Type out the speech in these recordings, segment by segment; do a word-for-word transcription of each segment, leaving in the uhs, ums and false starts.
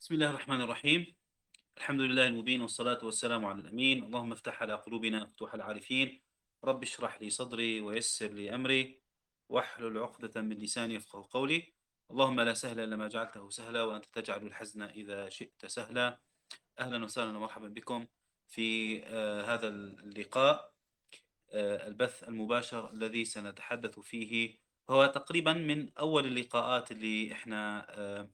بسم الله الرحمن الرحيم. الحمد لله المبين والصلاة والسلام على الأمين. اللهم افتح على قلوبنا فتوح العارفين. رب اشرح لي صدري ويسر لي أمري واحلل عقدة من لساني يفقه قولي. اللهم لا سهل إلا ما جعلته سهلا وأنت تجعل الحزن إذا شئت سهلا. أهلا وسهلا ومرحبا بكم في آه هذا اللقاء، آه البث المباشر الذي سنتحدث فيه هو تقريبا من أول اللقاءات اللي احنا آه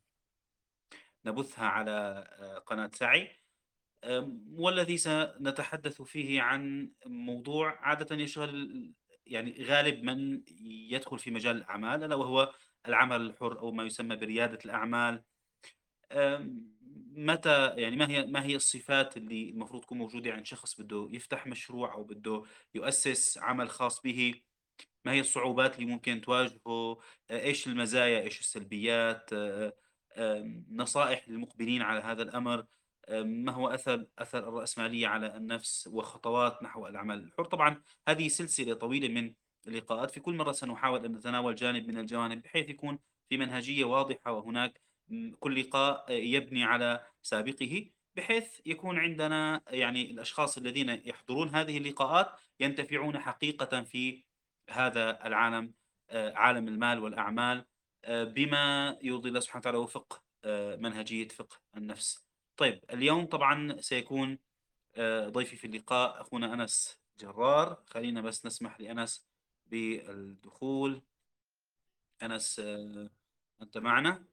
نبثها على آه قناة سعي، أم، والذي سنتحدث فيه عن موضوع عادة يشغل يعني غالب من يدخل في مجال الأعمال، ألا وهو العمل الحر أو ما يسمى بريادة الأعمال. أم، متى يعني ما هي ما هي الصفات اللي المفروض تكون موجودة عند شخص بده يفتح مشروع أو بده يؤسس عمل خاص به؟ ما هي الصعوبات اللي ممكن تواجهه؟ آه، إيش المزايا، إيش السلبيات؟ آه، آم، نصائح للمقبلين على هذا الأمر. آم، ما هو أثر أثر الرأسمالية على النفس وخطوات نحو العمل الحر؟ طبعا هذه سلسلة طويلة من اللقاءات، في كل مرة سنحاول أن نتناول جانب من الجوانب بحيث يكون في منهجية واضحة، وهناك م، كل لقاء آه، يبني على سابقه، بحيث يكون عندنا يعني الأشخاص الذين يحضرون هذه اللقاءات ينتفعون حقيقة في هذا العالم، آه، عالم المال والأعمال، آه، بما يرضي الله سبحانه وتعالى وفق آه، منهجية فقه النفس. طيب اليوم طبعا سيكون آه، ضيفي في اللقاء أخونا أنس جرار. خلينا بس نسمح لأنس بالدخول. أنس، آه، أنت معنا؟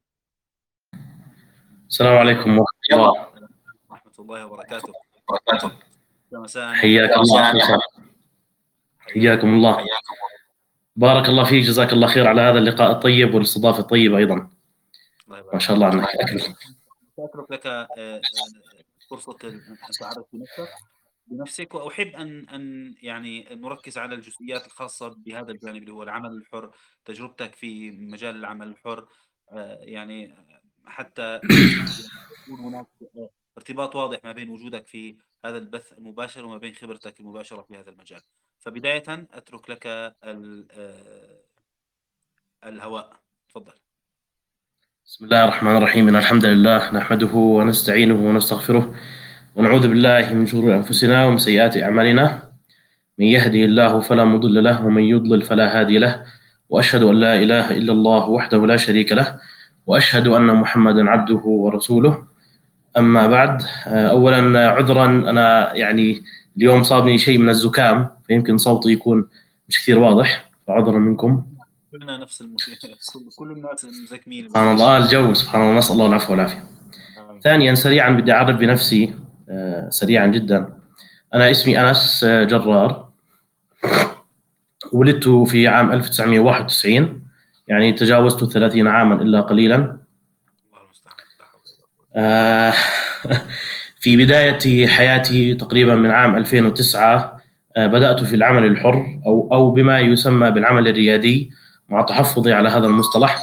السلام عليكم ورحمة الله. ورحمة الله وبركاته. وبركاته. مساء حياك ومرحبا. الله أخي سعد. حياك حياكم الله. الله. بارك الله فيك، جزاك الله خير على هذا اللقاء الطيب والاستضافة الطيبة أيضا. الله ما يبارك شاء فيك. الله عنك أكل. سأترك لك آه، آه، فرصة أن تعرف بنفسك بنفسك وأحب أن أن يعني نركز على الجزئيات الخاصة بهذا الجانب اللي هو العمل الحر، تجربتك في مجال العمل الحر. آه، يعني حتى يكون هناك آه، ارتباط واضح ما بين وجودك في هذا البث المباشر وما بين خبرتك المباشرة في هذا المجال. فبداية أترك لك ال- آه، الهواء. تفضل. بسم الله الرحمن الرحيم، إن الحمد لله نحمده ونستعينه ونستغفره ونعوذ بالله من شرور أنفسنا ومن سيئات أعمالنا. من يهده الله فلا مضل له ومن يضلل فلا هادي له، وأشهد أن لا إله إلا الله وحده لا شريك له، وأشهد أن محمدا عبده ورسوله. أما بعد، أولا عذرا، أنا يعني اليوم صابني شيء من الزكام، فيمكن صوتي يكون مش كثير واضح، فعذرا منكم. كلنا نفس المشكلة. كل كل الناس مزكمين سبحان الموضوع. الله، الجو سبحان الله، نسأل الله العفو والعافية. آمين. ثانيا سريعا بدي أعرف بنفسي، آه، سريعا جدا. أنا اسمي أنس آه، جرار. ولدت في عام ألف وتسعمئة وواحد وتسعين، يعني تجاوزت الثلاثين عاما إلا قليلا. الله المستعان. لا حول ولا قوة. آه، في بداية حياتي تقريبا من عام ألفين وتسعة آه، بدأت في العمل الحر أو أو بما يسمى بالعمل الريادي، مع تحفظي على هذا المصطلح.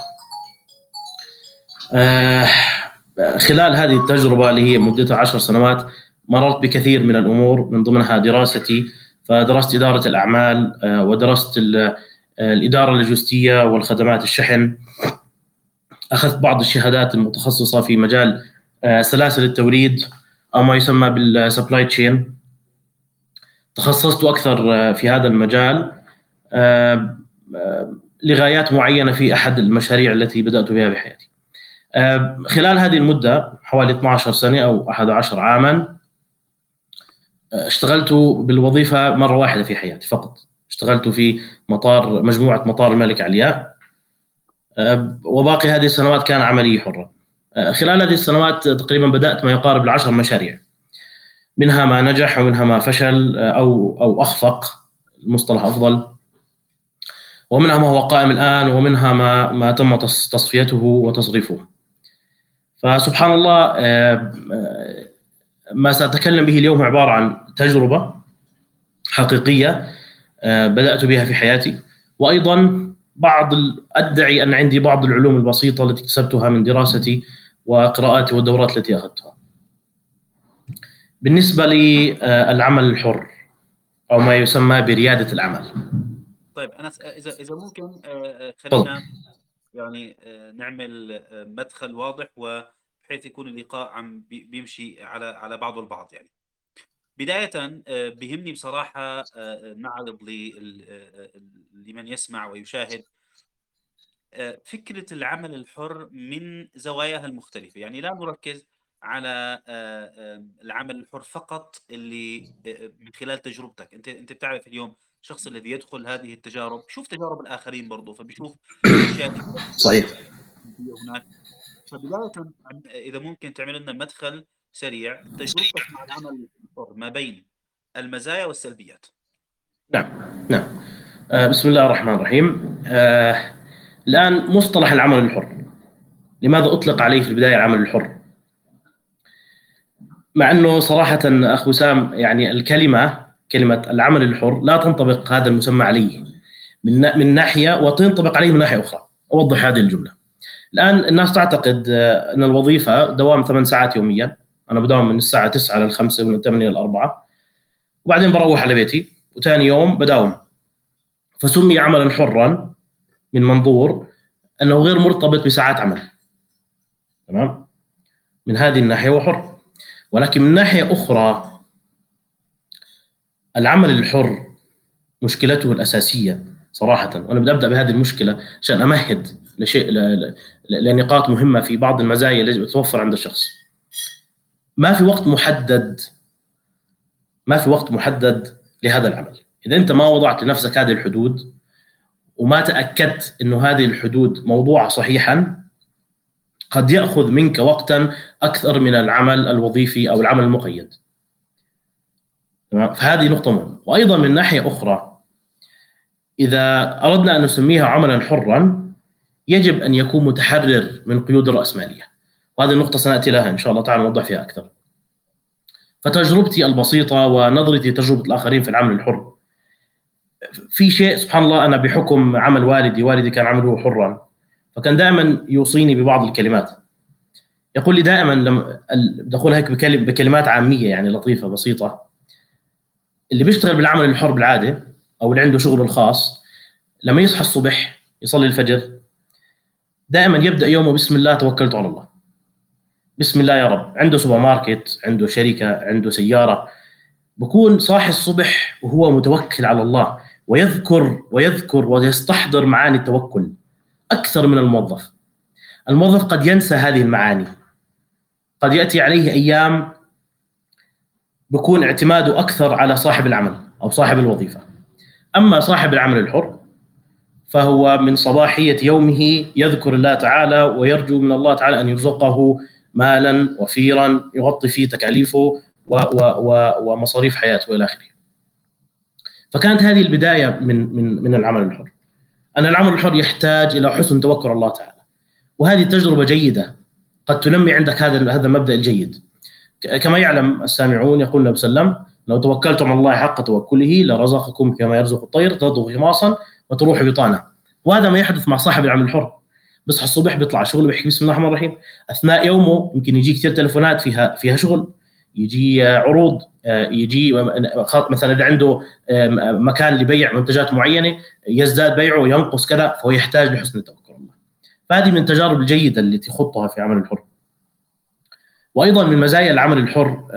آه، خلال هذه التجربة اللي هي مدتها عشر سنوات مررت بكثير من الأمور، من ضمنها دراستي. فدرست إدارة الأعمال، آه، ودرست ال- آه، الإدارة اللوجستية والخدمات الشحن. أخذت بعض الشهادات المتخصصة في مجال آه، سلاسل التوريد أو ما يسمى بالسبلاي تشين. تخصصت أكثر آه، في هذا المجال آه، آه، لغايات معينة في أحد المشاريع التي بدأت بها بحياتي. آه، خلال هذه المدة حوالي اثنتي عشرة سنة أو أحد عشر عاما، آه، اشتغلت بالوظيفة مرة واحدة في حياتي فقط. اشتغلت في مطار مجموعة مطار الملك علياء، آه، وباقي هذه السنوات كان عملي حرة. آه، خلال هذه السنوات تقريبا بدأت ما يقارب العشر مشاريع، منها ما نجح ومنها ما فشل آه، أو أو أخفق، المصطلح أفضل، ومنها ما هو قائم الآن، ومنها ما ما تم تص- تصفيته وتصريفه. فسبحان الله، آه، آه، ما سأتكلم به اليوم عبارة عن تجربة حقيقية آه، بدأت بها في حياتي، وأيضا بعض ال- أدعي أن عندي بعض العلوم البسيطة التي اكتسبتها من دراستي وقراءاتي والدورات التي أخذتها. بالنسبة للعمل الحر أو ما يسمى بريادة الأعمال. طيب أنا س- إذا إذا ممكن، آه، آه، تفضل. خلينا يعني آه، نعمل آه، مدخل واضح، بحيث يكون اللقاء عم بيمشي على على بعضه البعض يعني. بداية بهمني بصراحة نعرض لمن يسمع ويشاهد فكرة العمل الحر من زواياها المختلفة. يعني لا نركز على العمل الحر فقط اللي من خلال تجربتك انت. انت بتعرف اليوم الشخص الذي يدخل هذه التجارب بشوف تجارب الآخرين برضه، فبيشوف الأشياء صحيح. هناك. فبداية إذا ممكن تعمل لنا مدخل سريع تجربتك مع العمل الحر ما بين المزايا والسلبيات. نعم نعم. آه بسم الله الرحمن الرحيم. آه الآن مصطلح العمل الحر، لماذا أطلق عليه في البداية العمل الحر؟ مع أنه صراحة أخ وسام يعني الكلمة كلمة العمل الحر لا تنطبق هذا المسمى عليه من من ناحية وتنطبق عليه من ناحية أخرى. أوضح هذه الجملة. الآن الناس تعتقد أن الوظيفة دوام ثمان ساعات يوميا، أنا بداوم من الساعة تسعة للخمسة ومن ثمانية للأربعة وبعدين بروح على بيتي وثاني يوم بداوم، فسمي عملا حرا من منظور أنه غير مرتبط بساعات عمل. تمام؟ من هذه الناحية هو حر. ولكن من ناحية أخرى العمل الحر مشكلته الأساسية صراحة، وأنا بدي أبدأ بهذه المشكلة عشان أمهد لشيء لنقاط مهمة في بعض المزايا اللي تتوفر عند الشخص. ما في وقت محدد ما في وقت محدد لهذا العمل. إذا أنت ما وضعت لنفسك هذه الحدود وما تأكدت أنه هذه الحدود موضوعة صحيحا، قد يأخذ منك وقتا أكثر من العمل الوظيفي أو العمل المقيد. فهذه نقطة مهمة. وأيضا من ناحية أخرى إذا أردنا أن نسميها عملا حرا يجب أن يكون متحرر من قيود الرأسمالية، وهذه النقطة سنأتي لها إن شاء الله تعالى نوضح فيها أكثر. فتجربتي البسيطة ونظرتي لتجربة الآخرين في العمل الحر، في شيء سبحان الله أنا بحكم عمل والدي والدي كان عمله حرا، فكان دائما يوصيني ببعض الكلمات. يقول لي دائما لما بدي أقول هيك بكلمات عامية يعني لطيفة بسيطة، اللي بيشتغل بالعمل الحر بالعادة أو اللي عنده شغله الخاص لما يصحى الصبح يصلي الفجر دائما يبدأ يومه بسم الله توكلت على الله، بسم الله يا رب. عنده سوبر ماركت، عنده شركة، عنده سيارة، بكون صاحي الصبح وهو متوكل على الله ويذكر ويذكر ويستحضر معاني التوكل أكثر من الموظف. الموظف قد ينسى هذه المعاني، قد يأتي عليه أيام بكون اعتماده أكثر على صاحب العمل أو صاحب الوظيفة. أما صاحب العمل الحر فهو من صباحية يومه يذكر الله تعالى ويرجو من الله تعالى أن يرزقه مالا وفيرا يغطي فيه تكاليفه و و و ومصاريف حياته وإلى آخره. فكانت هذه البداية من من من العمل الحر. أن العمل الحر يحتاج إلى حسن توكل الله تعالى، وهذه تجربة جيدة قد تنمي عندك هذا هذا المبدأ الجيد. كما يعلم السامعون يقول النبي صلى الله عليه وسلم لو توكلتم على الله حق توكله لرزقكم كما يرزق الطير تغدو خماصا وتروح بطانا. وهذا ما يحدث مع صاحب العمل الحر. بصحى الصبح بيطلع شغله بيحكي بسم الله الرحمن الرحيم، اثناء يومه يمكن يجي كثير تلفونات فيها فيها شغل، يجي عروض، يجي مثلا اذا عنده مكان لبيع منتجات معينه يزداد بيعه وينقص كذا، فهو يحتاج لحسن التوكل الله. فهذه من التجارب الجيده التي خضتها في عمل الحر. وايضا من مزايا العمل الحر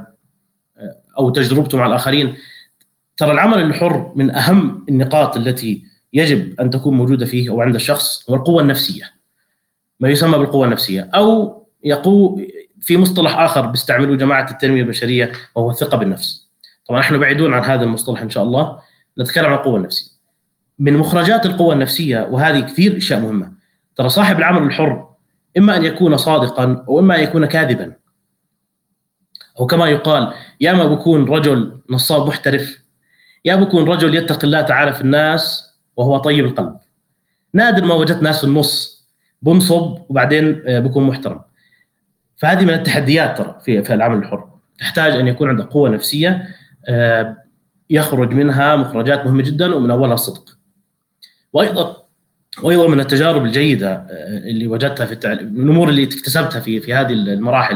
او تجربته مع الاخرين، ترى العمل الحر من اهم النقاط التي يجب ان تكون موجوده فيه او عند الشخص هو القوه النفسيه، ما يسمى بالقوه النفسيه، او يقو في مصطلح اخر بيستعملوه جماعه التنميه البشريه وهو الثقه بالنفس. طبعا نحن بعيدون عن هذا المصطلح ان شاء الله، نتكلم عن القوه النفسيه. من مخرجات القوه النفسيه، وهذه كثير اشياء مهمه، ترى صاحب العمل الحر اما ان يكون صادقا او اما ان يكون كاذبا، او كما يقال يا اما بكون رجل نصاب محترف، يا بكون رجل يتقي الله تعالى في الناس وهو طيب القلب. نادر ما وجدت ناس في النص بنصب وبعدين بكون محترم. فهذه من التحديات ترى في في العمل الحر، تحتاج ان يكون عندك قوه نفسيه يخرج منها مخرجات مهمه جدا، ومن اولها الصدق. وايضا وايضا من التجارب الجيده اللي وجدتها في التعليم، من الامور اللي اكتسبتها في في هذه المراحل،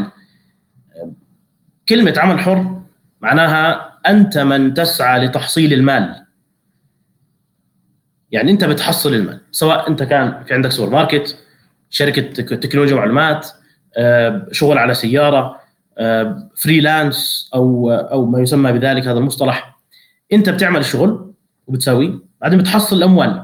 كلمه عمل حر معناها انت من تسعى لتحصيل المال. يعني انت بتحصل المال، سواء انت كان في عندك سوبر ماركت، شركه تكنولوجيا ومعلومات، شغل على سيارة، فريلانس أو أو ما يسمى بذلك هذا المصطلح. أنت بتعمل الشغل وبتساويه، بعدين بتحصل الأموال،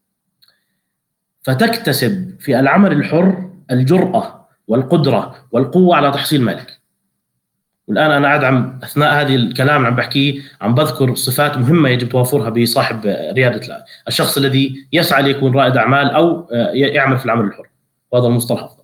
فتكتسب في العمل الحر الجرأة والقدرة والقوة على تحصيل مالك. والآن أنا قاعد عم أثناء هذه الكلام عم بحكي عم بذكر صفات مهمة يجب توافرها بصاحب ريادة الشخص الذي يسعى ليكون رائد أعمال أو يعمل في العمل الحر، وهذا المصطلح أفضل.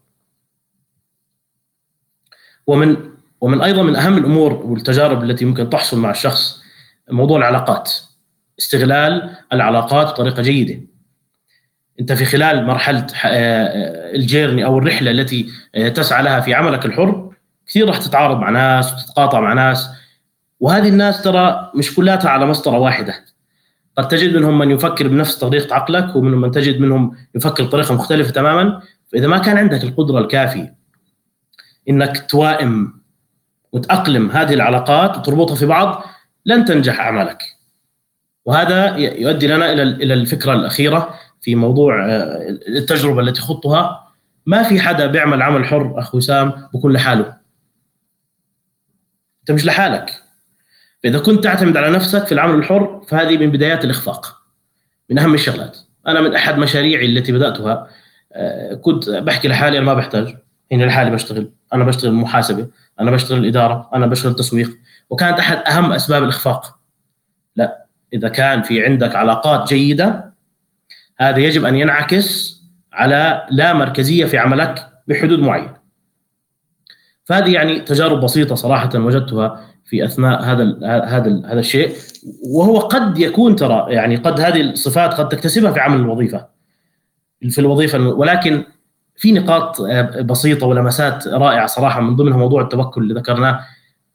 ومن ومن أيضا من أهم الأمور والتجارب التي ممكن تحصل مع الشخص موضوع العلاقات، استغلال العلاقات بطريقة جيدة. أنت في خلال مرحلة الجيرني أو الرحلة التي تسعى لها في عملك الحر كثير راح تتعارض مع ناس وتتقاطع مع ناس، وهذه الناس ترى مش كلها على مسطرة واحدة. قد تجد منهم من يفكر بنفس طريقة عقلك، ومنهم من تجد منهم يفكر بطريقة مختلفة تماما. فإذا ما كان عندك القدرة الكافية إنك توائم وتأقلم هذه العلاقات وتربطها في بعض، لن تنجح أعمالك. وهذا يؤدي لنا إلى إلى الفكرة الأخيرة في موضوع التجربة التي خضتها. ما في حدا بيعمل عمل حر أخ وسام بكون لحاله، أنت مش لحالك. فإذا كنت تعتمد على نفسك في العمل الحر فهذه من بدايات الإخفاق، من أهم الشغلات. أنا من أحد مشاريعي التي بدأتها كنت بحكي لحالي أنا ما بحتاج، هنا لحالي بشتغل، أنا بشتغل محاسبة، أنا بشتغل إدارة، أنا بشتغل تسويق. وكانت أحد أهم أسباب الإخفاق. لا، إذا كان في عندك علاقات جيدة هذا يجب أن ينعكس على لا مركزية في عملك بحدود معينة. فهذه يعني تجارب بسيطة صراحة وجدتها في أثناء هذا ال هذا ال هذا الشيء. وهو قد يكون ترى يعني قد هذه الصفات قد تكتسبها في عمل الوظيفة في الوظيفة، ولكن في نقاط بسيطة ولمسات رائعة صراحة، من ضمنها موضوع التوكل اللي ذكرناه.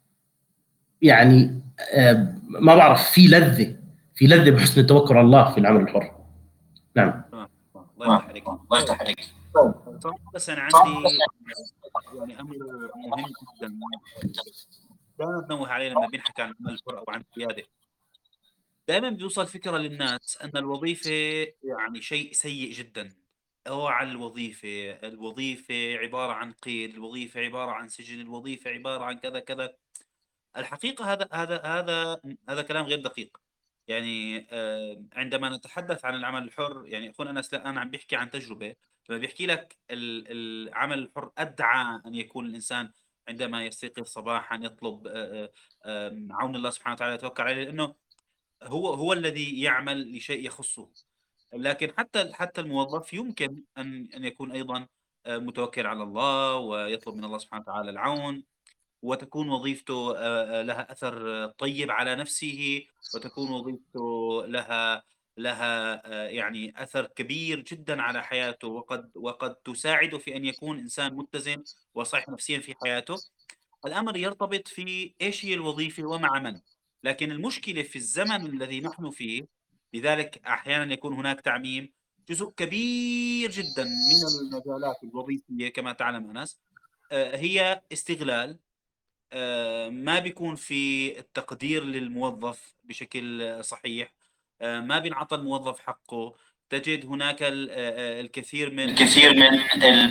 يعني ما بعرف، في لذة في لذة بحسن التوكل على الله في العمل الحر. نعم. الله يفتح عليك. الله يفتح عليك. صراحة بس أنا عندي يعني أمر مهم جدا دائما بنوه عليه لما بنحكي عن العمل الحر أو عن القيادة. دائما بيوصل فكرة للناس أن الوظيفة يعني شيء سيء جدا. اوعى الوظيفة، الوظيفة عبارة عن قيد، الوظيفة عبارة عن سجن، الوظيفة عبارة عن كذا كذا. الحقيقة هذا هذا هذا هذا كلام غير دقيق. يعني عندما نتحدث عن العمل الحر، يعني أخونا أنس أنا عم بيحكي عن تجربة، لما بيحكي لك العمل الحر أدعى أن يكون الإنسان عندما يستيقظ صباحا يطلب عون الله سبحانه وتعالى، يتوكل عليه، لأنه هو هو الذي يعمل لشيء يخصه. لكن حتى حتى الموظف يمكن أن أن يكون أيضا متوكل على الله ويطلب من الله سبحانه وتعالى العون، وتكون وظيفته لها أثر طيب على نفسه، وتكون وظيفته لها لها يعني أثر كبير جدا على حياته، وقد وقد تساعده في أن يكون إنسان متزن وصحيح نفسيا في حياته. الأمر يرتبط في إيش هي الوظيفة ومع من. لكن المشكلة في الزمن الذي نحن فيه، لذلك أحيانا يكون هناك تعميم. جزء كبير جدا من المجالات الوظيفية كما تعلم أنس هي استغلال، ما بيكون في التقدير للموظف بشكل صحيح، ما بينعطى الموظف حقه. تجد هناك الكثير من الكثير من ال...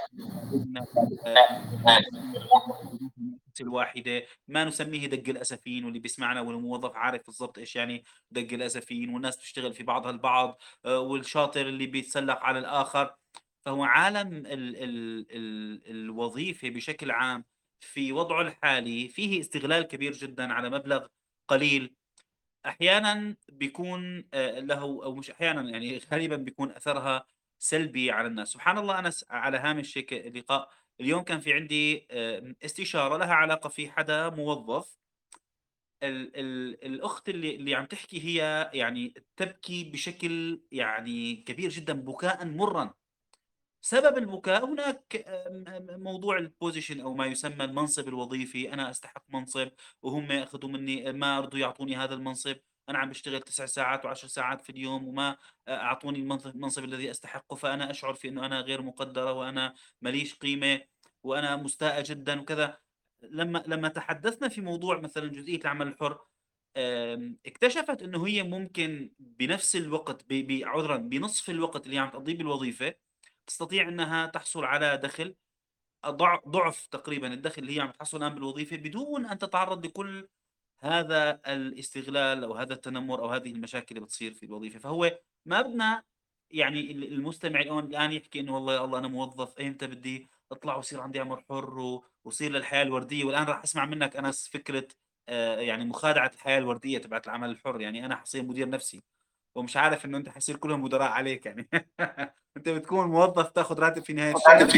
الواحدة ما نسميه دق الأسفين، واللي بيسمعنا والموظف عارف بالضبط إيش يعني دق الأسفين، والناس بتشتغل في بعضها البعض، والشاطر اللي بيتسلق على الآخر. فهو عالم ال ال ال الوظيفة بشكل عام في وضعه الحالي فيه استغلال كبير جدا على مبلغ قليل. أحيانا بيكون له، أو مش أحيانا يعني غالبا بيكون أثرها سلبي على الناس. سبحان الله أنس، على هامش هيك اللقاء اليوم كان في عندي استشارة لها علاقة في حدا موظف. ال ال الأخت اللي اللي عم تحكي هي يعني تبكي بشكل يعني كبير جدا، بكاء مرا. سبب البكاء هناك موضوع البوزيشن او ما يسمى المنصب الوظيفي. انا استحق منصب وهم اخذوا مني، ما رضوا يعطوني هذا المنصب. انا عم بشتغل تسع ساعات وعشر ساعات في اليوم وما اعطوني المنصب الذي استحقه، فانا اشعر في انه انا غير مقدرة وانا ماليش قيمة وانا مستاءة جدا وكذا. لما لما تحدثنا في موضوع مثلا جزئية العمل الحر، اكتشفت انه هي ممكن بنفس الوقت، عذرا بنصف الوقت اللي عم تقضيه بالوظيفة، تستطيع انها تحصل على دخل ضعف تقريبا الدخل اللي هي عم تحصله الآن بالوظيفة بدون أن تتعرض لكل هذا الاستغلال أو هذا التنمر أو هذه المشاكل اللي بتصير في الوظيفة. فهو ما بدنا يعني المستمع الآن الآن يحكي إنه والله يا الله أنا موظف، إمتى بدي أطلع وأصير عندي عمل حر وأصير للحياة الوردية. والآن راح أسمع منك أنس فكرة آه، يعني مخادعة الحياة الوردية تبعت العمل الحر. يعني أنا حصير مدير نفسي ومش عارف إنه أنت حصير كلهم مدراء عليك يعني. أنت بتكون موظف تاخذ راتب في نهاية الشهر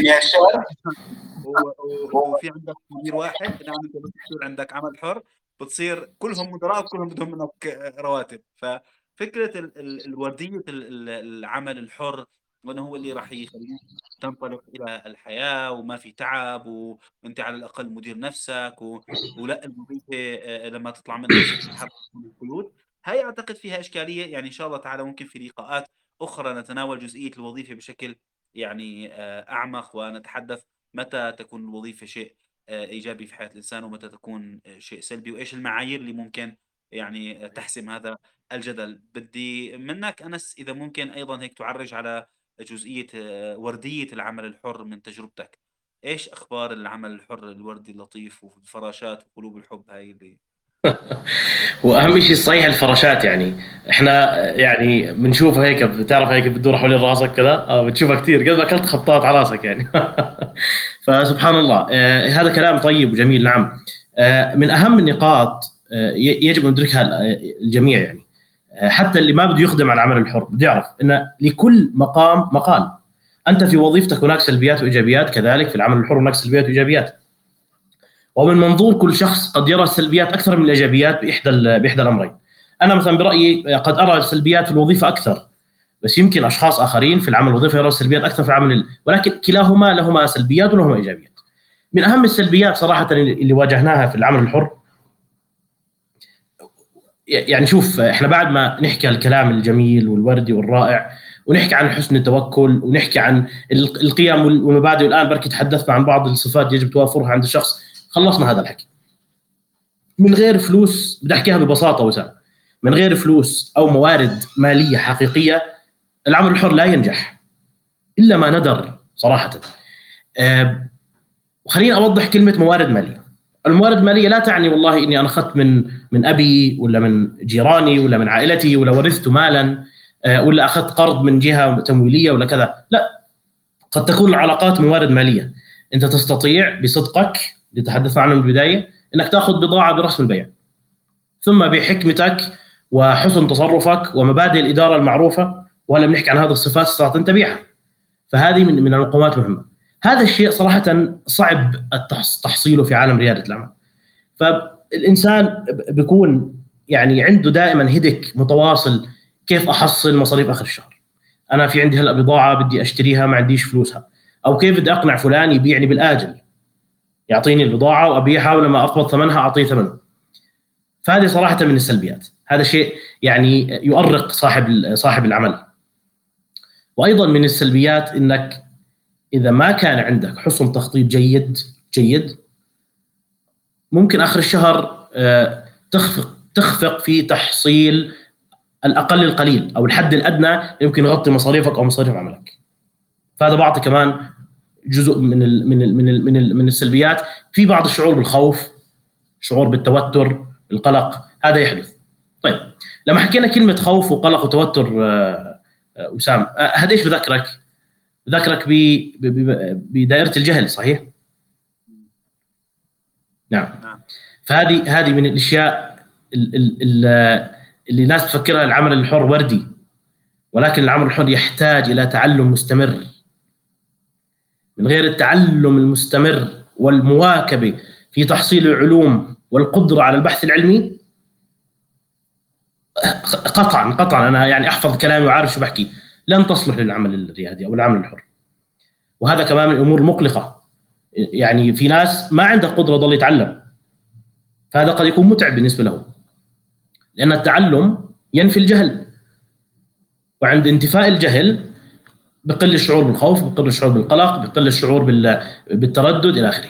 و- و- وفي عندك مدير واحد. الان انت بس بتصير عندك عمل حر بتصير كلهم مدراء وكلهم بدهم منك رواتب. ففكره ال ال الورديه ال- ال- العمل الحر وانه هو اللي راح يخليك تنطلق الى الحياه وما في تعب وانت على الاقل مدير نفسك و... ولا الوظيفه آه، لما تطلع منها وتستحق القيود. هاي اعتقد فيها اشكاليه. يعني ان شاء الله تعالى ممكن في لقاءات اخرى نتناول جزئيه الوظيفه بشكل يعني آه، اعمق، ونتحدث متى تكون الوظيفة شيء آه، إيجابي في حياة الإنسان ومتى تكون آه، شيء سلبي، وإيش المعايير اللي ممكن يعني آه، تحسم هذا الجدل. بدي منك أنس إذا ممكن أيضا هيك تعرج على جزئية آه، وردية العمل الحر من تجربتك. إيش أخبار العمل الحر الوردي اللطيف والفراشات وقلوب الحب هاي اللي واهم شيء صحيح الفراشات. يعني احنا يعني بنشوفها هيك، بتعرف هيك بتدور حوالين راسك كذا، اه بتشوفها كثير قد ما اكلت خبطات على راسك يعني. فسبحان الله، آه هذا كلام طيب وجميل. نعم، آه من اهم النقاط آه يجب ان يدركها الجميع. يعني آه حتى اللي ما بده يخدم على العمل الحر بده يعرف ان لكل مقام مقال. انت في وظيفتك هناك سلبيات وايجابيات، كذلك في العمل الحر هناك سلبيات وايجابيات. ومن منظور كل شخص قد يرى السلبيات اكثر من الايجابيات باحدى باحدى الامرين. انا مثلا برايي قد ارى السلبيات في الوظيفه اكثر، بس يمكن اشخاص اخرين في العمل الوظيفي يروا السلبيات اكثر في العمل، ولكن كلاهما لهما سلبيات ولهما ايجابيات. من اهم السلبيات صراحه اللي واجهناها في العمل الحر، يعني شوف احنا بعد ما نحكي الكلام الجميل والوردي والرائع ونحكي عن حسن التوكل ونحكي عن القيم والمبادئ، والان بركي تحدثنا عن بعض الصفات يجب توافرها عند الشخص، خلصنا هذا الحكي. من غير فلوس، بدي احكيها ببساطه وسهل، من غير فلوس او موارد ماليه حقيقيه العمل الحر لا ينجح الا ما ندر صراحه. أه خليني اوضح كلمه موارد ماليه. الموارد الماليه لا تعني والله اني انا اخذت من من ابي ولا من جيراني ولا من عائلتي ولا ورثت مالا أه ولا اخذت قرض من جهه تمويليه ولا كذا، لا. قد تكون العلاقات موارد ماليه. انت تستطيع بصدقك اللي تحدثنا عنه من البدايه انك تاخذ بضاعه برسم البيع، ثم بحكمتك وحسن تصرفك ومبادئ الاداره المعروفه، وهلا بنحكي عن هذه الصفات استطعت ان تبيعها. فهذه من من المقومات المهمه. هذا الشيء صراحه صعب تحصيله في عالم رياده الاعمال. فالانسان بيكون يعني عنده دائما هدك متواصل، كيف احصل مصاريف اخر الشهر؟ انا في عندي هلا بضاعه بدي اشتريها ما عنديش فلوسها، او كيف بدي اقنع فلان يبيعني بالاجل، يعطيني البضاعه وابيعها ولما اقبض ثمنها اعطيه ثمنه. فهذه صراحه من السلبيات. هذا شيء يعني يؤرق صاحب صاحب العمل. وايضا من السلبيات انك اذا ما كان عندك حسن تخطيط جيد جيد ممكن اخر الشهر تخفق تخفق في تحصيل الاقل القليل او الحد الادنى يمكن يغطي مصاريفك او مصاريف عملك. فهذا بعطي كمان جزء من ال من ال من ال من, ال من السلبيات. في بعض الشعور بالخوف، شعور بالتوتر، القلق، هذا يحدث. طيب لما حكينا كلمه خوف وقلق وتوتر وسام، هذا ايش بذكرك؟ بذكرك بدائره الجهل، صحيح؟ نعم. فهذه هذه من الاشياء اللي الناس تفكرها العمل الحر وردي، ولكن العمل الحر يحتاج الى تعلم مستمر. من غير التعلم المستمر والمواكبه في تحصيل العلوم والقدره على البحث العلمي، قطعا قطعا انا يعني احفظ كلامي وعارف شو بحكي، لن تصلح للعمل الريادي او العمل الحر. وهذا كمان من الامور المقلقه. يعني في ناس ما عندها قدره ضل يتعلم، فهذا قد يكون متعب بالنسبه له، لان التعلم ينفي الجهل، وعند انتفاء الجهل بقل الشعور بالخوف، بقل الشعور بالقلق، بقل الشعور بالتردد الى اخره.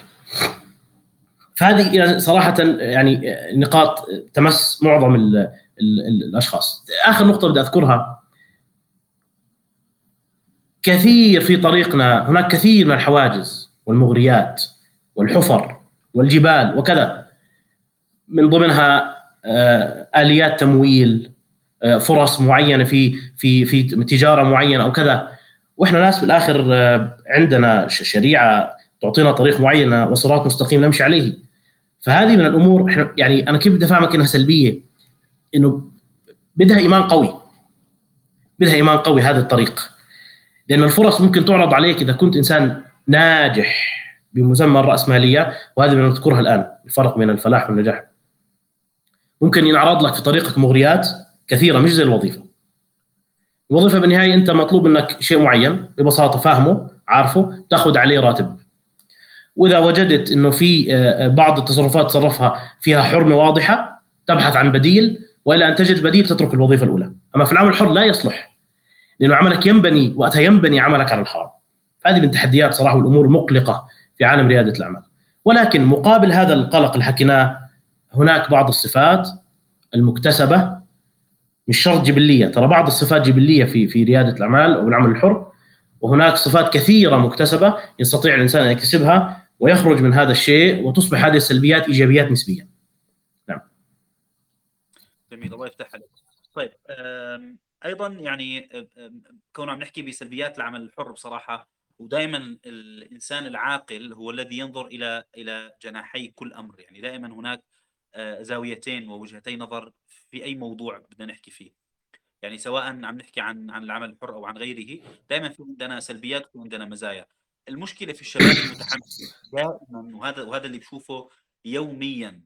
فهذه صراحه يعني نقاط تمس معظم ال ال ال الاشخاص. اخر نقطه بدي اذكرها، كثير في طريقنا هناك كثير من الحواجز والمغريات والحفر والجبال وكذا، من ضمنها آه، آليات تمويل، آه، فرص معينة في في في تجارة معينة أو كذا. وإحنا ناس في الآخر آه، عندنا شريعة تعطينا طريق معين وصراط مستقيم نمشي عليه. فهذه من الأمور إحنا يعني أنا كيف بدي أفهمك إنها سلبية؟ إنه بدها إيمان قوي، بدها إيمان قوي هذا الطريق، لأن الفرص ممكن تعرض عليك إذا كنت إنسان ناجح بمسمى الرأسمالية، وهذه من نذكرها الآن، الفرق بين الفلاح والنجاح. ممكن ينعرض لك في طريقك مغريات كثيرة مش زي الوظيفة. الوظيفة بالنهاية أنت مطلوب منك شيء معين ببساطة فاهمه عارفه تأخذ عليه راتب، وإذا وجدت أنه في بعض التصرفات تصرفها فيها حرمة واضحة تبحث عن بديل، وإلى أن تجد بديل تترك الوظيفة الأولى. أما في العمل الحر لا يصلح، لأنه عملك ينبني وقتها ينبني عملك على الحرام. هذه من تحديات صراحة والأمور المقلقة في عالم ريادة الأعمال. ولكن مقابل هذا القلق اللي حكيناه هناك بعض الصفات المكتسبة، مش شرط جبلية، ترى بعض الصفات جبلية في في ريادة الأعمال أو العمل الحر، وهناك صفات كثيرة مكتسبة يستطيع الإنسان أن يكتسبها ويخرج من هذا الشيء وتصبح هذه السلبيات إيجابيات نسبية. نعم. جميل، الله يفتح عليك. طيب أيضا يعني كنا عم نحكي بسلبيات العمل الحر بصراحة، ودائما الإنسان العاقل هو الذي ينظر إلى إلى جناحي كل أمر، يعني دائما هناك زاويتين ووجهتي نظر في أي موضوع بدنا نحكي فيه. يعني سواء عم نحكي عن عن العمل الحر أو عن غيره، دائما في عندنا سلبيات وعندنا مزايا. المشكلة في الشباب المتحمس دائما، وهذا وهذا اللي بشوفه يوميا،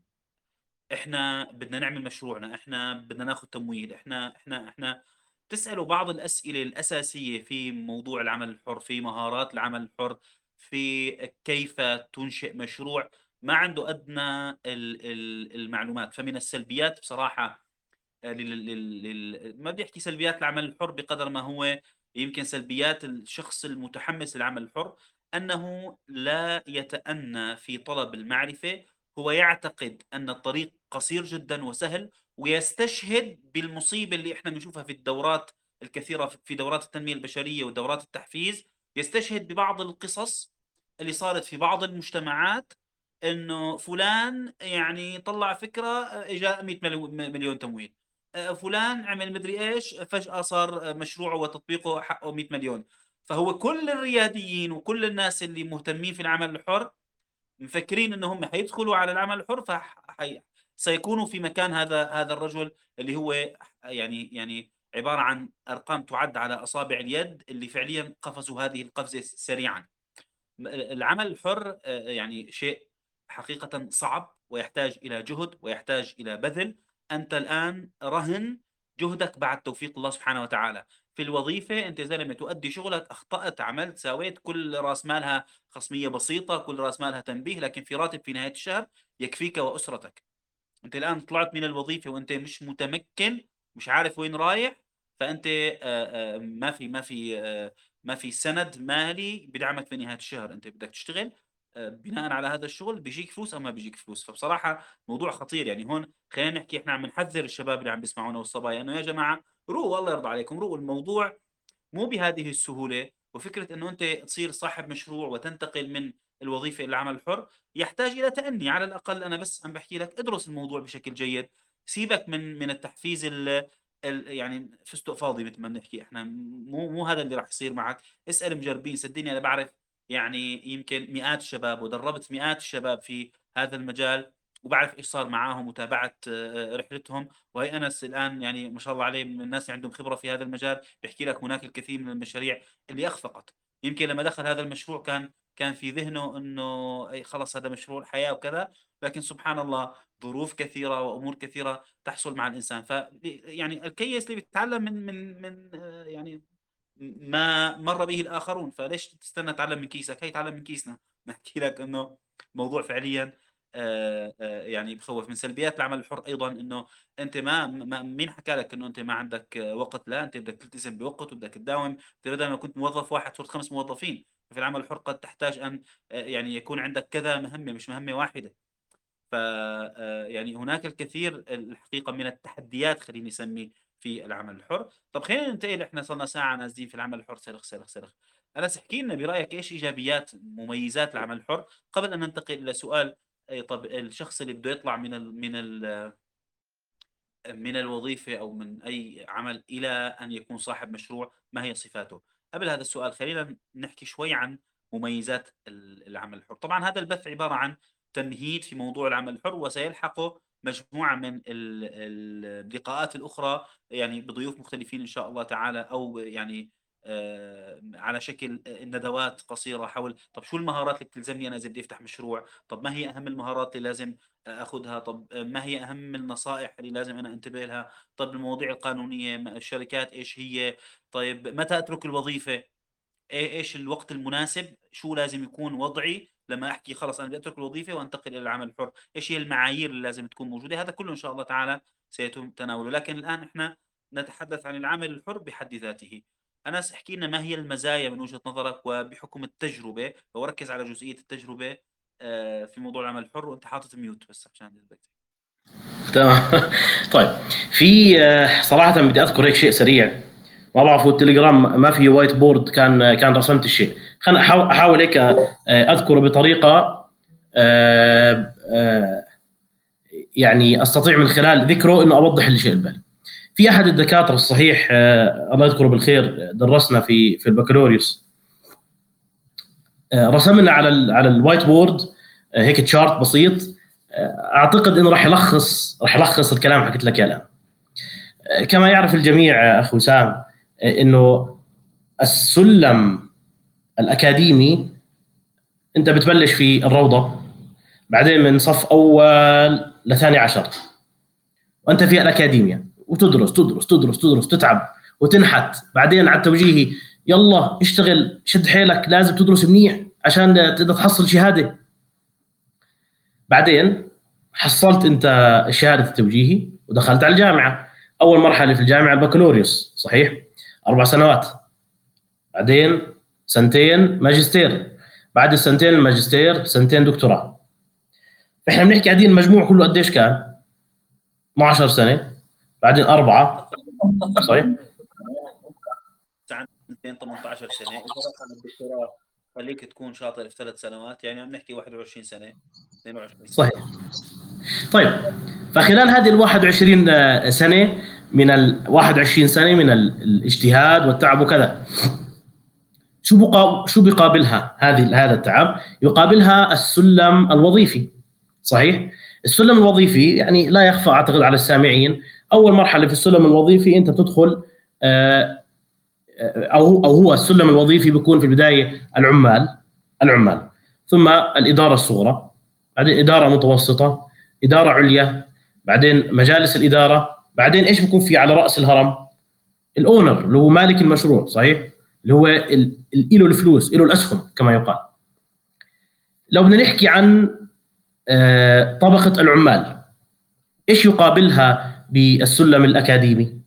احنا بدنا نعمل مشروعنا، احنا بدنا ناخذ تمويل، احنا احنا احنا تسألوا بعض الأسئلة الأساسية في موضوع العمل الحر، في مهارات العمل الحر، في كيف تنشئ مشروع، ما عنده أدنى المعلومات. فمن السلبيات بصراحة، لل... لل... لل... ما بدي احكي سلبيات العمل الحر بقدر ما هو يمكن سلبيات الشخص المتحمس للعمل الحر، أنه لا يتأنى في طلب المعرفة. هو يعتقد أن الطريق قصير جدا وسهل، ويستشهد بالمصيبة اللي احنا بنشوفها في الدورات الكثيرة، في دورات التنمية البشرية ودورات التحفيز. يستشهد ببعض القصص اللي صارت في بعض المجتمعات، انه فلان يعني طلع فكرة اجى مئة مليون تمويل، فلان عمل مدري ايش فجأة صار مشروعه وتطبيقه حقه مئة مليون. فهو كل الرياديين وكل الناس اللي مهتمين في العمل الحر مفكرين ان هم حيدخلوا على العمل الحر فسيكونوا في مكان هذا هذا الرجل اللي هو يعني يعني عبارة عن ارقام تعد على اصابع اليد، اللي فعليا قفزوا هذه القفزة سريعا. العمل الحر يعني شيء حقيقة صعب، ويحتاج إلى جهد ويحتاج إلى بذل. أنت الآن رهن جهدك بعد توفيق الله سبحانه وتعالى. في الوظيفة أنت زلمة تؤدي شغلك، أخطأت عملت سويت، كل رأس مالها خصمية بسيطة، كل رأس مالها تنبيه، لكن في راتب في نهاية الشهر يكفيك وأسرتك. أنت الآن طلعت من الوظيفة وأنت مش متمكن، مش عارف وين رايح، فأنت ما في ما في ما في سند مالي بدعمك في نهاية الشهر. أنت بدك تشتغل بناء على هذا الشغل، بيجيك فلوس أو ما بيجيك فلوس. فبصراحة موضوع خطير. يعني هون خلينا نحكي، إحنا عم نحذر الشباب اللي عم بيسمعونا والصبايا إنه يا جماعة روقوا، والله يرضى عليكم روقوا. الموضوع مو بهذه السهولة. وفكرة إنه أنت تصير صاحب مشروع وتنتقل من الوظيفة إلى العمل الحر يحتاج إلى تأني على الأقل. أنا بس عم بحكي لك ادرس الموضوع بشكل جيد، سيبك من من التحفيز ال يعني فستق فاضي مثل ما بنحكي احنا. مو مو هذا اللي راح يصير معك. اسأل مجربين، صدقني أنا بعرف يعني يمكن مئات الشباب، ودربت مئات الشباب في هذا المجال، وبعرف ايش صار معاهم وتابعت رحلتهم. وهي انس الان يعني ما شاء الله عليه من الناس اللي عندهم خبره في هذا المجال، بيحكي لك هناك الكثير من المشاريع اللي اخفقت. يمكن لما دخل هذا المشروع كان كان في ذهنه انه اي خلص هذا مشروع الحياه وكذا، لكن سبحان الله ظروف كثيره وامور كثيره تحصل مع الانسان. ف يعني الكيس اللي بيتعلم من من من يعني ما مر به الاخرون، فليش تستنى تعلم من كيسك؟ هي تعلم من كيسنا. نحكي لك انه موضوع فعليا آه آه يعني بخوف. من سلبيات العمل الحر ايضا انه انت ما, ما مين حكى لك انه انت ما عندك وقت؟ لا، انت بدك تلتزم بوقت وبدك تداوم. انت بدل ما كنت موظف واحد صرت خمس موظفين. في العمل الحر قد تحتاج ان آه يعني يكون عندك كذا مهمة، مش مهمة واحدة. ف يعني هناك الكثير الحقيقة من التحديات خليني نسمي في العمل الحر. طب خلينا ننتقل، احنا صرنا ساعة نازلين في العمل الحر، سرخ سرخ سرخ. أنس احكي لنا برأيك إيش إيجابيات مميزات العمل الحر قبل أن ننتقل إلى سؤال. أي طب الشخص اللي بده يطلع من ال من ال من الوظيفة أو من أي عمل إلى أن يكون صاحب مشروع، ما هي صفاته؟ قبل هذا السؤال خلينا نحكي شوي عن مميزات ال- العمل الحر. طبعا هذا البث عبارة عن تمهيد في موضوع العمل الحر، وسيلحقه مجموعة من ال- ال- اللقاءات الأخرى، يعني بضيوف مختلفين إن شاء الله تعالى، أو يعني آه، على شكل ندوات قصيرة حول طب شو المهارات اللي بتلزمني أنا إذا بدي أفتح مشروع، طب ما هي أهم المهارات اللي لازم اخذها، طب ما هي اهم النصائح اللي لازم انا انتبه لها، طب المواضيع القانونيه، الشركات ايش هي، طيب متى اترك الوظيفه، إيه- ايش الوقت المناسب، شو لازم يكون وضعي لما احكي خلص انا بدي اترك الوظيفه وانتقل الى العمل الحر، ايش هي المعايير اللي لازم تكون موجوده. هذا كله ان شاء الله تعالى سيتم تناوله، لكن الان احنا نتحدث عن العمل الحر بحد ذاته. أنس احكي لنا ما هي المزايا من وجهة نظرك وبحكم التجربة، وركز على جزئية التجربة آه، في موضوع العمل الحر، وانت حاطط ميوت بس عشان البيت. تمام. طيب، في آه، صراحة بدي أذكر هيك شيء سريع. ما بعرف، هو التليجرام ما في وايت بورد، كان كان رسمت الشيء. خلينا أحاول أحاول هيك آه، أذكره بطريقة آه، آه، يعني أستطيع من خلال ذكره إنه أوضح الشيء البالي. في أحد الدكاترة الصحيح آه، الله يذكره بالخير، درسنا في في البكالوريوس، آه، رسم لنا على ال على الوايت بورد آه، هيك تشارت بسيط. آه، اعتقد انه راح يلخص راح يلخص الكلام حكيت لك الان. آه، كما يعرف الجميع اخ وسام، آه، انه السلم الاكاديمي انت بتبلش في الروضه، بعدين من صف اول لثاني عشر وانت في الاكاديميا، وتدرس تدرس تدرس تدرس تتعب وتنحت، بعدين على التوجيهي يلا اشتغل شد حيلك لازم تدرس منيح عشان تقدر تحصل شهاده. بعدين حصلت انت شهاده التوجيهي ودخلت على الجامعه. اول مرحله في الجامعه البكالوريوس، صحيح؟ اربع سنوات، بعدين سنتين ماجستير، بعد السنتين الماجستير سنتين دكتوراه. احنا بنحكي قاعدين المجموع كله قديش كان؟ اثنا عشر سنه، بعدين اربعه، صحيح؟ سنتين ثمانية عشر سنة، إذا رقم الدكتوراه خليك تكون شاطر في ثلاث سنوات، يعني عم نحكي واحد وعشرين سنة، اثنين وعشرين سنة. صحيح. طيب، فخلال هذه ال واحد وعشرين سنه، من ال واحد وعشرين سنه من الاجتهاد والتعب وكذا، شو بقا شو بيقابلها هذه هذا التعب؟ يقابلها السلم الوظيفي، صحيح؟ السلم الوظيفي يعني لا يخفى اعتقد على السامعين، اول مرحله في السلم الوظيفي انت بتدخل آه، او او هو السلم الوظيفي بيكون في البدايه العمال العمال ثم الاداره الصغرى، بعدين اداره متوسطه، اداره عليا، بعدين مجالس الاداره، بعدين ايش بيكون في على راس الهرم؟ الاونر اللي هو مالك المشروع، صحيح؟ اللي هو ال- له الفلوس، له الاسهم كما يقال. لو بدنا نحكي عن آه، طبقه العمال، ايش يقابلها بالسلم الاكاديمي؟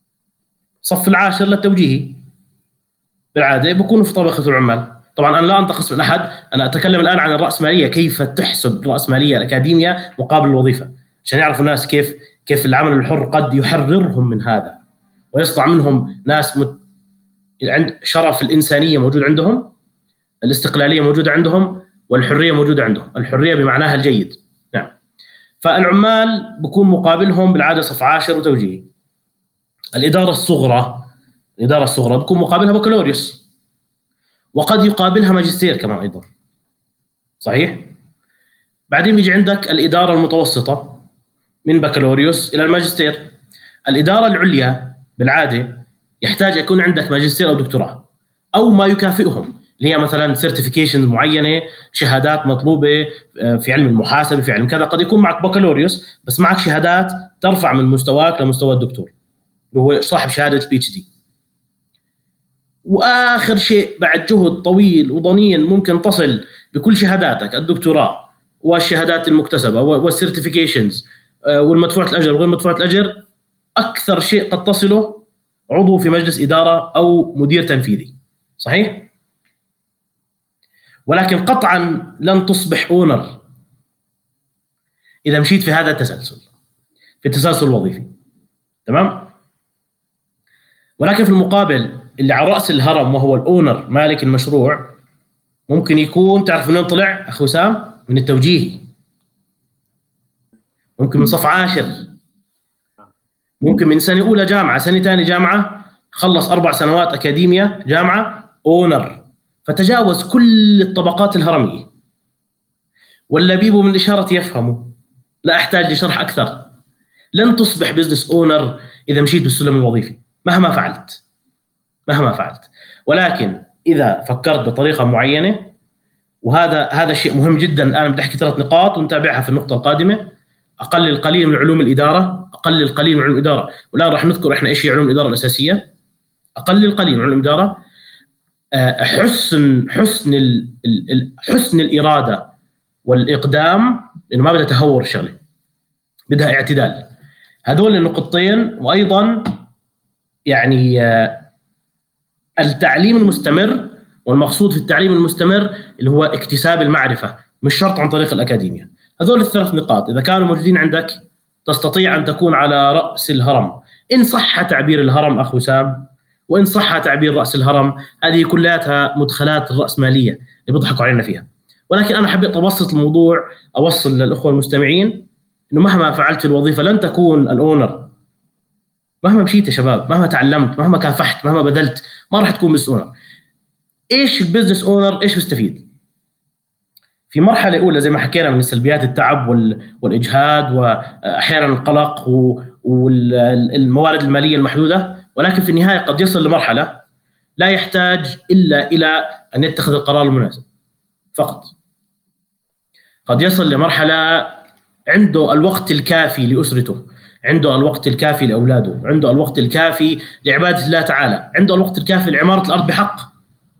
صف العاشر للتوجيهي بالعاده بكونوا في طبقه العمال. طبعا انا لا انتقص من احد، انا اتكلم الان عن الراسماليه، كيف تحسب الراسماليه الاكاديميه مقابل الوظيفه، عشان يعرفوا الناس كيف كيف العمل الحر قد يحررهم من هذا ويصنع منهم ناس مت... عند شرف الانسانيه موجود عندهم، الاستقلاليه موجوده عندهم، والحريه موجوده عندهم، الحريه بمعناها الجيد. نعم. فالعمال بكون مقابلهم بالعاده صف عاشر وتوجيهي. الاداره الصغرى الاداره الصغرى بكون مقابلها بكالوريوس، وقد يقابلها ماجستير كمان ايضا، صحيح؟ بعدين بيجي عندك الاداره المتوسطه من بكالوريوس الى الماجستير. الاداره العليا بالعاده يحتاج يكون عندك ماجستير او دكتوراه او ما يكافئهم، اللي هي مثلا سيرتيفيكيشن معينه، شهادات مطلوبه في علم المحاسبه، في علم كذا. قد يكون معك بكالوريوس بس معك شهادات ترفع من مستواك لمستوى الدكتور اللي هو صاحب شهاده بي اتش دي. واخر شيء بعد جهد طويل وضنين ممكن تصل بكل شهاداتك الدكتوراه والشهادات المكتسبه والسيرتيفيكيشنز والمدفوعه الاجر وغير مدفوعه الاجر، اكثر شيء قد تصله عضو في مجلس اداره او مدير تنفيذي، صحيح؟ ولكن قطعا لن تصبح اونر اذا مشيت في هذا التسلسل، في التسلسل الوظيفي، تمام؟ ولكن في المقابل اللي على رأس الهرم وهو الأونر مالك المشروع ممكن يكون، تعرف منين طلع أخو سام؟ من التوجيهي، ممكن من صف عاشر، ممكن من سنة أولى جامعة، سنة ثانية جامعة، خلص أربع سنوات أكاديمية جامعة، أونر، فتجاوز كل الطبقات الهرمية. واللبيب من الإشارة يفهم، لا أحتاج لشرح أكثر. لن تصبح بزنس أونر إذا مشيت بالسلم الوظيفي مهما فعلت، مهما فعلت. ولكن إذا فكرت بطريقة معينة، وهذا هذا شيء مهم جدا. أنا بدي أحكي ثلاث نقاط ونتابعها في النقطة القادمة. أقل القليل من علوم الإدارة، أقل القليل من علوم الإدارة، والآن راح نذكر إحنا إيش هي علوم الإدارة الأساسية. أقل القليل من علوم الإدارة، حسن حسن ال ال حسن الإرادة والإقدام، لأنه ما بدها تهور الشغلة، بدها اعتدال. هذول النقطتين. وأيضا يعني التعليم المستمر، والمقصود في التعليم المستمر اللي هو اكتساب المعرفة، مش شرط عن طريق الأكاديمية. هذول الثلاث نقاط إذا كانوا موجودين عندك تستطيع أن تكون على رأس الهرم، إن صح تعبير الهرم أخو سام، وإن صح تعبير رأس الهرم. هذه كلها مدخلات الرأسمالية اللي بيضحكوا علينا فيها. ولكن أنا حبيت أبسط الموضوع، أوصل للأخوة المستمعين إنه مهما فعلت الوظيفة لن تكون الأونر. مهما مشيت يا شباب، مهما تعلمت، مهما كافحت، مهما بذلت، ما راح تكون بزنس أونر. إيش البزنس أونر؟ إيش بيستفيد؟ في مرحلة أولى زي ما حكينا من سلبيات التعب والإجهاد وأحيانا القلق والموارد المالية المحدودة، ولكن في النهاية قد يصل لمرحلة لا يحتاج إلا إلى أن يتخذ القرار المناسب فقط. قد يصل لمرحلة عنده الوقت الكافي لأسرته، عنده الوقت الكافي لأولاده، عنده الوقت الكافي لعبادة الله تعالى، عنده الوقت الكافي لعمارة الأرض بحق.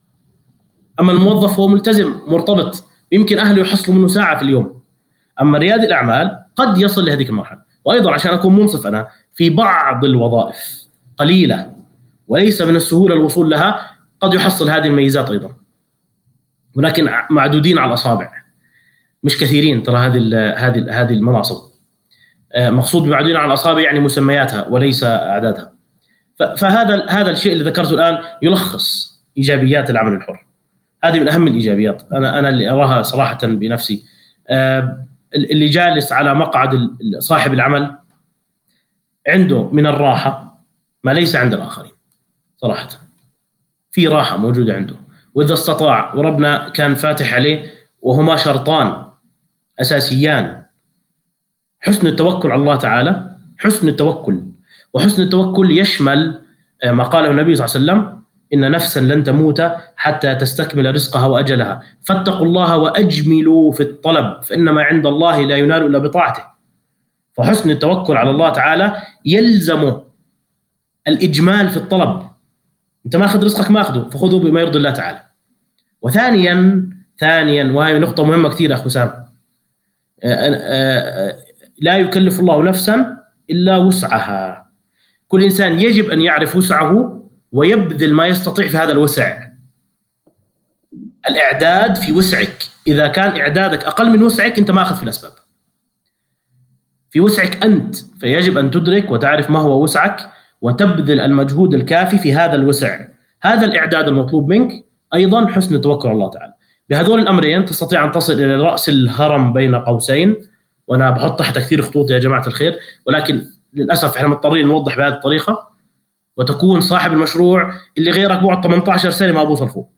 أما الموظف هو ملتزم مرتبط، يمكن أهله يحصلوا منه ساعة في اليوم. أما ريادي الأعمال قد يصل لهذه المرحلة. وأيضا عشان أكون منصف، أنا في بعض الوظائف قليلة وليس من السهولة الوصول لها قد يحصل هذه الميزات أيضا، ولكن معدودين على الأصابع، مش كثيرين ترى هذه هذه هذه المناصب. مقصود بمعدودين على الأصابع يعني مسمياتها وليس أعدادها. فهذا هذا الشيء اللي ذكرته الآن يلخص إيجابيات العمل الحر. هذه من أهم الإيجابيات، أنا أنا اللي أراها صراحة بنفسي. اللي جالس على مقعد صاحب العمل عنده من الراحة ما ليس عند الآخرين صراحة. في راحة موجودة عنده، وإذا استطاع وربنا كان فاتح عليه، وهما شرطان أساسيان: حسن التوكل على الله تعالى، حسن التوكل. وحسن التوكل يشمل ما قاله النبي صلى الله عليه وسلم: إن نفسا لن تموت حتى تستكمل رزقها وأجلها، فاتقوا الله وأجملوا في الطلب، فإنما عند الله لا ينال إلا بطاعته. فحسن التوكل على الله تعالى يلزم الإجمال في الطلب. أنت ماخذ رزقك ماخذه، فخذه بما يرضي الله تعالى. وثانيا ثانيا وهي نقطة مهمة كثير أخو سام، لا يكلف الله نفسا إلا وسعها. كل إنسان يجب أن يعرف وسعه ويبذل ما يستطيع في هذا الوسع. الإعداد في وسعك، إذا كان إعدادك أقل من وسعك أنت ما أخذ في الأسباب. في وسعك أنت، فيجب أن تدرك وتعرف ما هو وسعك وتبذل المجهود الكافي في هذا الوسع. هذا الإعداد المطلوب منك. أيضا حسن التوكل على الله تعالى. بهذول الأمرين تستطيع أن تصل إلى رأس الهرم بين قوسين. وأنا بحط تحت كثير خطوط يا جماعة الخير، ولكن للأسف إحنا مضطرين نوضح بهذه الطريقة، وتكون صاحب المشروع اللي غيرك بعد ثمانية عشر سنة ما بوصل فوق.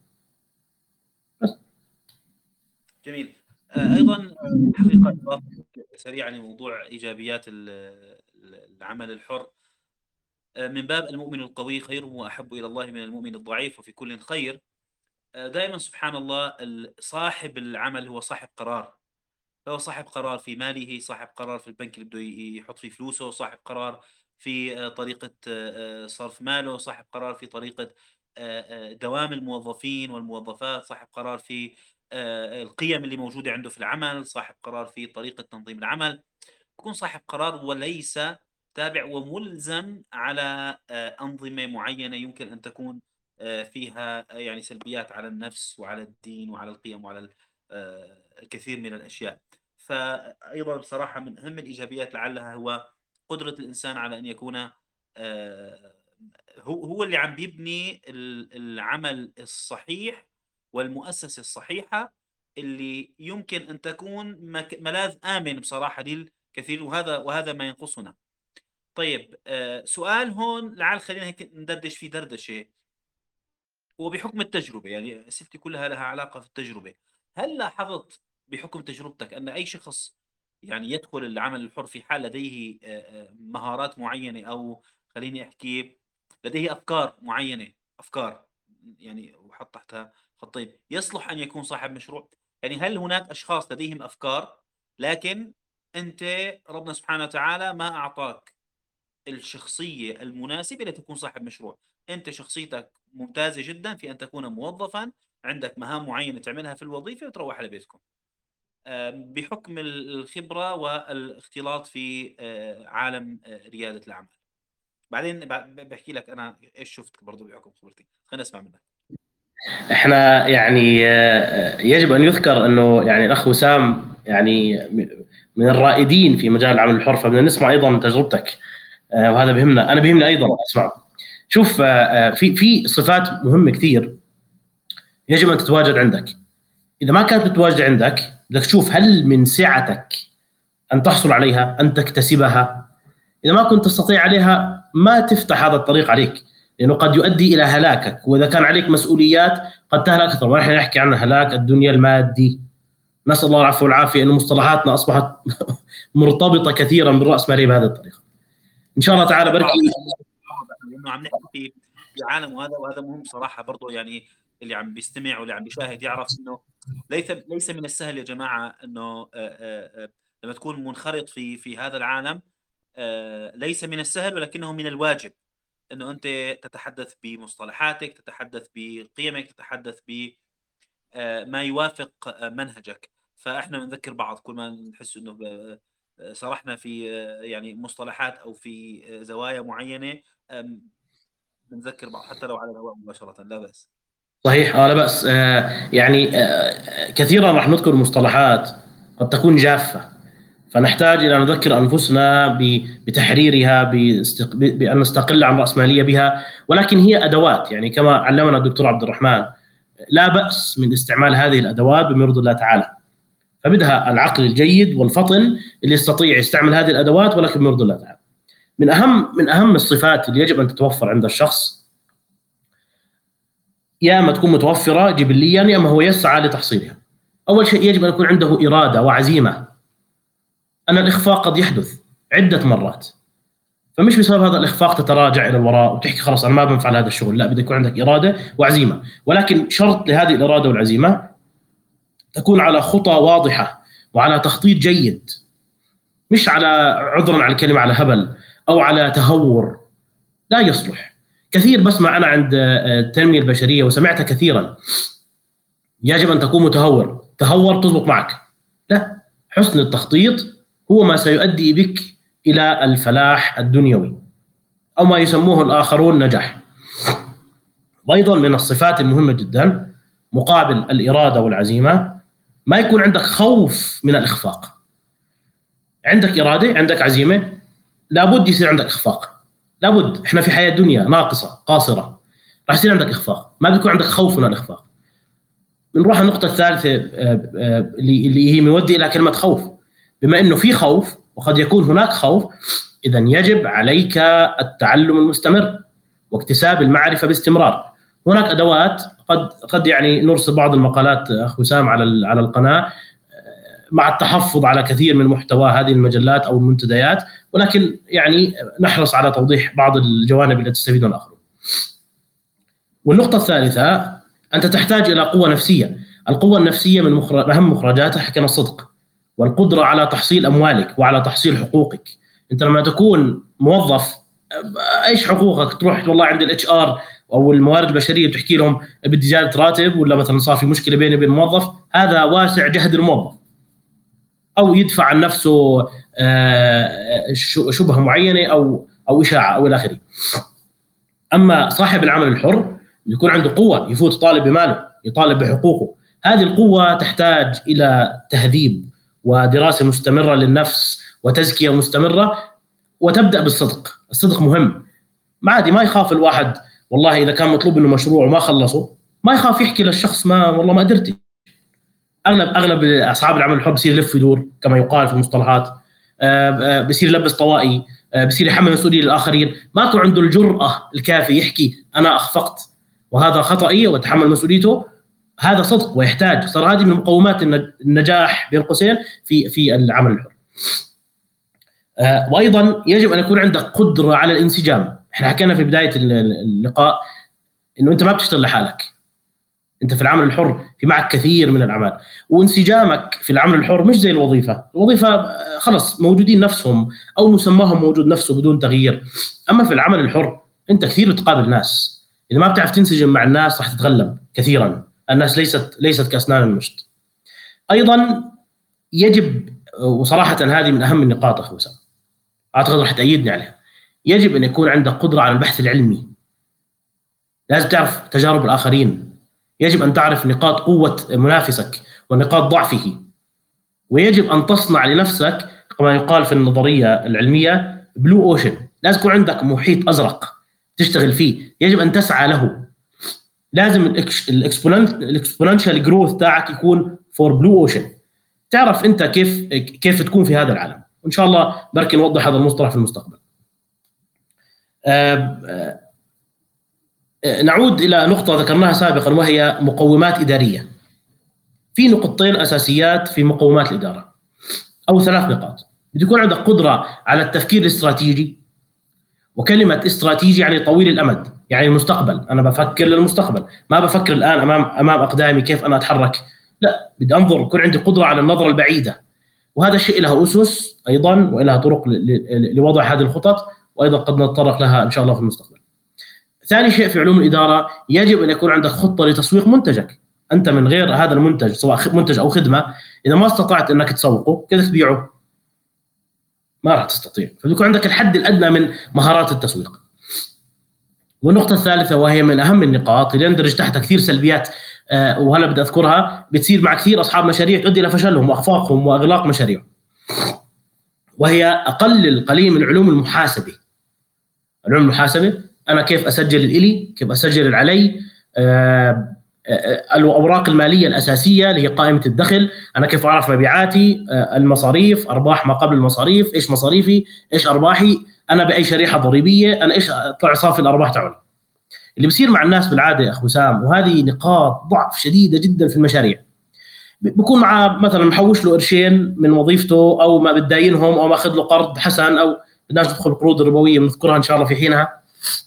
جميل. أيضا حقيقة سريعا لموضوع إيجابيات العمل الحر، من باب المؤمن القوي خير وأحب إلى الله من المؤمن الضعيف وفي كل خير. دائما سبحان الله صاحب العمل هو صاحب قرار، فهو صاحب قرار في ماله، صاحب قرار في البنك اللي بده يحط فيه فلوسه، صاحب قرار في طريقة صرف ماله، صاحب قرار في طريقة دوام الموظفين والموظفات، صاحب قرار في القيم اللي موجودة عنده في العمل، صاحب قرار في طريقة تنظيم العمل. يكون صاحب قرار وليس تابع وملزم على أنظمة معينة يمكن أن تكون فيها يعني سلبيات على النفس وعلى الدين وعلى القيم وعلى الكثير من الأشياء. فأيضا بصراحة من أهم الإيجابيات لعلها هو قدرة الإنسان على أن يكون هو هو اللي عم بيبني العمل الصحيح والمؤسسة الصحيحة اللي يمكن أن تكون ملاذ آمن بصراحة للكثير، وهذا وهذا ما ينقصنا. طيب آه سؤال هون لعل خلينا هيك ندردش فيه دردشة. هو بحكم التجربة، يعني أسئلتي كلها لها علاقة في التجربة، هل لاحظت بحكم تجربتك أن أي شخص يعني يدخل العمل الحر في حال لديه مهارات معينة، أو خليني أحكي لديه أفكار معينة، أفكار يعني وحط تحتها خطين، يصلح أن يكون صاحب مشروع؟ يعني هل هناك أشخاص لديهم أفكار لكن أنت ربنا سبحانه وتعالى ما أعطاك الشخصية المناسبة لتكون صاحب مشروع؟ أنت شخصيتك ممتازة جدا في أن تكون موظفا، عندك مهام معينة تعملها في الوظيفة وتروح على بيتكم بحكم الخبرة والاختلاط في عالم ريادة الأعمال. بعدين بحكي لك أنا إيش شفت برضو بحكم خبرتي، خلينا نسمع منك. احنا يعني يجب ان يذكر انه يعني الاخ وسام يعني من الرائدين في مجال العمل الحر، فبدنا نسمع ايضا من تجربتك، وهذا بهمنا. انا بهمني ايضا اسمع. شوف في في صفات مهمه كثير يجب ان تتواجد عندك. اذا ما كانت متواجده عندك بدك تشوف هل من سعتك ان تحصل عليها، ان تكتسبها. اذا ما كنت تستطيع عليها ما تفتح هذا الطريق عليك، لانه قد يؤدي الى هلاكك. واذا كان عليك مسؤوليات قد تهلك اكثر، ونحن نحكي عن هلاك الدنيا المادي. نسال الله العفو والعافيه، انه مصطلحاتنا اصبحت مرتبطه كثيرا بالراسماليه بهذه الطريقه. ان شاء الله تعالى بركي انه عم نحكي في عالم، وهذا وهذا مهم صراحه برضه، يعني اللي عم بيستمع واللي عم بيشاهد يعرف انه ليس ليس من السهل يا جماعه انه لما تكون منخرط في في هذا العالم، ليس من السهل ولكنه من الواجب انه انت تتحدث بمصطلحاتك، تتحدث بقيمك، تتحدث ب ما يوافق منهجك. فاحنا بنذكر بعض كل ما نحس انه صرحنا في يعني مصطلحات او في زوايا معينه بنذكر بعض حتى لو على الهواء مباشره، لا باس. صحيح، اه لا باس. آه يعني آه كثيرا راح نذكر مصطلحات قد تكون جافه، فنحتاج الى ان نذكر انفسنا بتحريرها، بان نستقل عن الراسماليه بها. ولكن هي ادوات، يعني كما علمنا الدكتور عبد الرحمن، لا باس من استعمال هذه الادوات بمرض الله تعالى. فبدها العقل الجيد والفطن اللي يستطيع يستعمل هذه الادوات، ولكن بمرض الله تعالى. من اهم من اهم الصفات اللي يجب ان تتوفر عند الشخص، يا اما تكون متوفره جبليا يا اما هو يسعى لتحصيلها. اول شيء يجب ان يكون عنده اراده وعزيمه. أن الإخفاق قد يحدث عدة مرات، فمش بسبب هذا الإخفاق تتراجع إلى الوراء وتحكي خلاص أنا ما بنفعل هذا الشغل. لا، بدك يكون عندك إرادة وعزيمة، ولكن شرط لهذه الإرادة والعزيمة تكون على خطى واضحة وعلى تخطيط جيد، مش على عذرا على الكلمة على هبل أو على تهور. لا يصلح. كثير بسمع أنا عند التنمية البشرية وسمعتها كثيرا، يجب أن تكون متهور، تهور تضبط معك. لا، حسن التخطيط هو ما سيؤدي بك إلى الفلاح الدنيوي، أو ما يسموه الآخرون نجاح. وأيضا من الصفات المهمة جدا مقابل الإرادة والعزيمة ما يكون عندك خوف من الإخفاق. عندك إرادة، عندك عزيمة، لابد يصير عندك إخفاق. لابد. إحنا في حياة دنيا ناقصة قاصرة، راح يصير عندك إخفاق. ما بيكون عندك خوف من الإخفاق. بنروح النقطة الثالثة اللي هي مودي إلى كلمة خوف. بما أنه في خوف وقد يكون هناك خوف، إذا يجب عليك التعلم المستمر واكتساب المعرفة باستمرار. هناك أدوات قد قد يعني نرسل بعض المقالات أخ وسام على على القناة مع التحفظ على كثير من محتوى هذه المجلات أو المنتديات، ولكن يعني نحرص على توضيح بعض الجوانب التي تستفيد منها الآخرون. والنقطة الثالثة، أنت تحتاج إلى قوة نفسية. القوة النفسية من مخرج أهم مخرجاتها حكينا الصدق والقدرة على تحصيل أموالك وعلى تحصيل حقوقك. أنت لما تكون موظف، إيش حقوقك؟ تروح والله عند الاتش ار أو الموارد البشرية بتحكي لهم بدي زيادة راتب، ولا مثلا صار في مشكلة بيني وبين الموظف، هذا واسع جهد الموظف، أو يدفع عن نفسه شبهة معينة أو أو إشاعة أو إلى آخره. أما صاحب العمل الحر يكون عنده قوة، يفوت يطالب بماله، يطالب بحقوقه. هذه القوة تحتاج إلى تهذيب ودراسة مستمرة للنفس وتزكية مستمرة، وتبدأ بالصدق. الصدق مهم. ما عادي ما يخاف الواحد، والله اذا كان مطلوب منه مشروع وما خلصه ما يخاف يحكي للشخص ما والله ما قدرت. اغلب اغلب اصحاب العمل الحر بصير يلف يدور كما يقال في المصطلحات، بصير يلبس طوائي، بصير يحمل مسؤوليه للاخرين، ما يكون عنده الجرأه الكافيه يحكي انا اخفقت وهذا خطأي واتحمل مسؤوليته. هذا صدق ويحتاج، صار هذه من مقومات النجاح بين قوسين في في العمل الحر. وايضا يجب ان يكون عندك قدره على الانسجام. احنا حكينا في بدايه اللقاء انه انت ما بتشتغل لحالك، انت في العمل الحر في معك كثير من الاعمال، وانسجامك في العمل الحر مش زي الوظيفه، الوظيفه خلص موجودين نفسهم او مسماهم موجود نفسه بدون تغيير. اما في العمل الحر انت كثير بتقابل ناس، اذا ما بتعرف تنسجم مع الناس راح تتغلب كثيرا، الناس ليست ليست كاسنان المشط. ايضا يجب، وصراحه هذه من اهم النقاط اخوي وسام، اعتقد راح تأيدني عليها، يجب ان يكون عندك قدره على البحث العلمي. لازم تعرف تجارب الاخرين، يجب ان تعرف نقاط قوه منافسك ونقاط ضعفه، ويجب ان تصنع لنفسك كما يقال في النظريه العلميه بلو اوشن. لازم يكون عندك محيط ازرق تشتغل فيه، يجب ان تسعى له. لازم الاكسبوننشال جروث تاعك يكون فور بلو اوشن. تعرف انت كيف كيف تكون في هذا العالم، وان شاء الله بركي نوضح هذا المصطلح في المستقبل. أه أه نعود الى نقطه ذكرناها سابقا وهي مقومات اداريه. في نقطتين اساسيات في مقومات الاداره او ثلاث نقاط. بده يكون عندك قدره على التفكير الاستراتيجي، وكلمه استراتيجي يعني طويل الامد، يعني المستقبل. انا بفكر للمستقبل، ما بفكر الان امام امام اقدامي كيف انا اتحرك، لا بدي انظر، يكون عندي قدره على النظره البعيده. وهذا الشيء له اسس ايضا ولها طرق لوضع هذه الخطط، وايضا قد نتطرق لها ان شاء الله في المستقبل. ثاني شيء في علوم الاداره، يجب ان يكون عندك خطه لتسويق منتجك. انت من غير هذا المنتج سواء منتج او خدمه، اذا ما استطعت انك تسوقه كيف تبيعه؟ ما راح تستطيع. فبيكون عندك الحد الادنى من مهارات التسويق. والنقطه الثالثه وهي من اهم النقاط اللي يندرج تحتها كثير سلبيات، آه وهلا بدي اذكرها، بتصير مع كثير اصحاب مشاريع تؤدي الى فشلهم واخفاقهم واغلاق مشاريعهم، وهي اقل القليل من علوم المحاسبه. علوم المحاسبه، انا كيف اسجل الالي، كيف اسجل العلي، آه الاوراق الماليه الاساسيه اللي هي قائمه الدخل، انا كيف اعرف مبيعاتي، آه المصاريف، ارباح ما قبل المصاريف، ايش مصاريفي، ايش ارباحي، انا باي شريحه ضريبيه، انا ايش طلع صافي الارباح تاعي. اللي بيصير مع الناس بالعاده يا اخو وسام، وهذه نقاط ضعف شديده جدا في المشاريع، بكون معاه مثلا محوش له قرشين من وظيفته او ما بتداينهم او ماخذ له قرض حسن، او بدناش ندخل القروض الربويه بنذكرها ان شاء الله في حينها.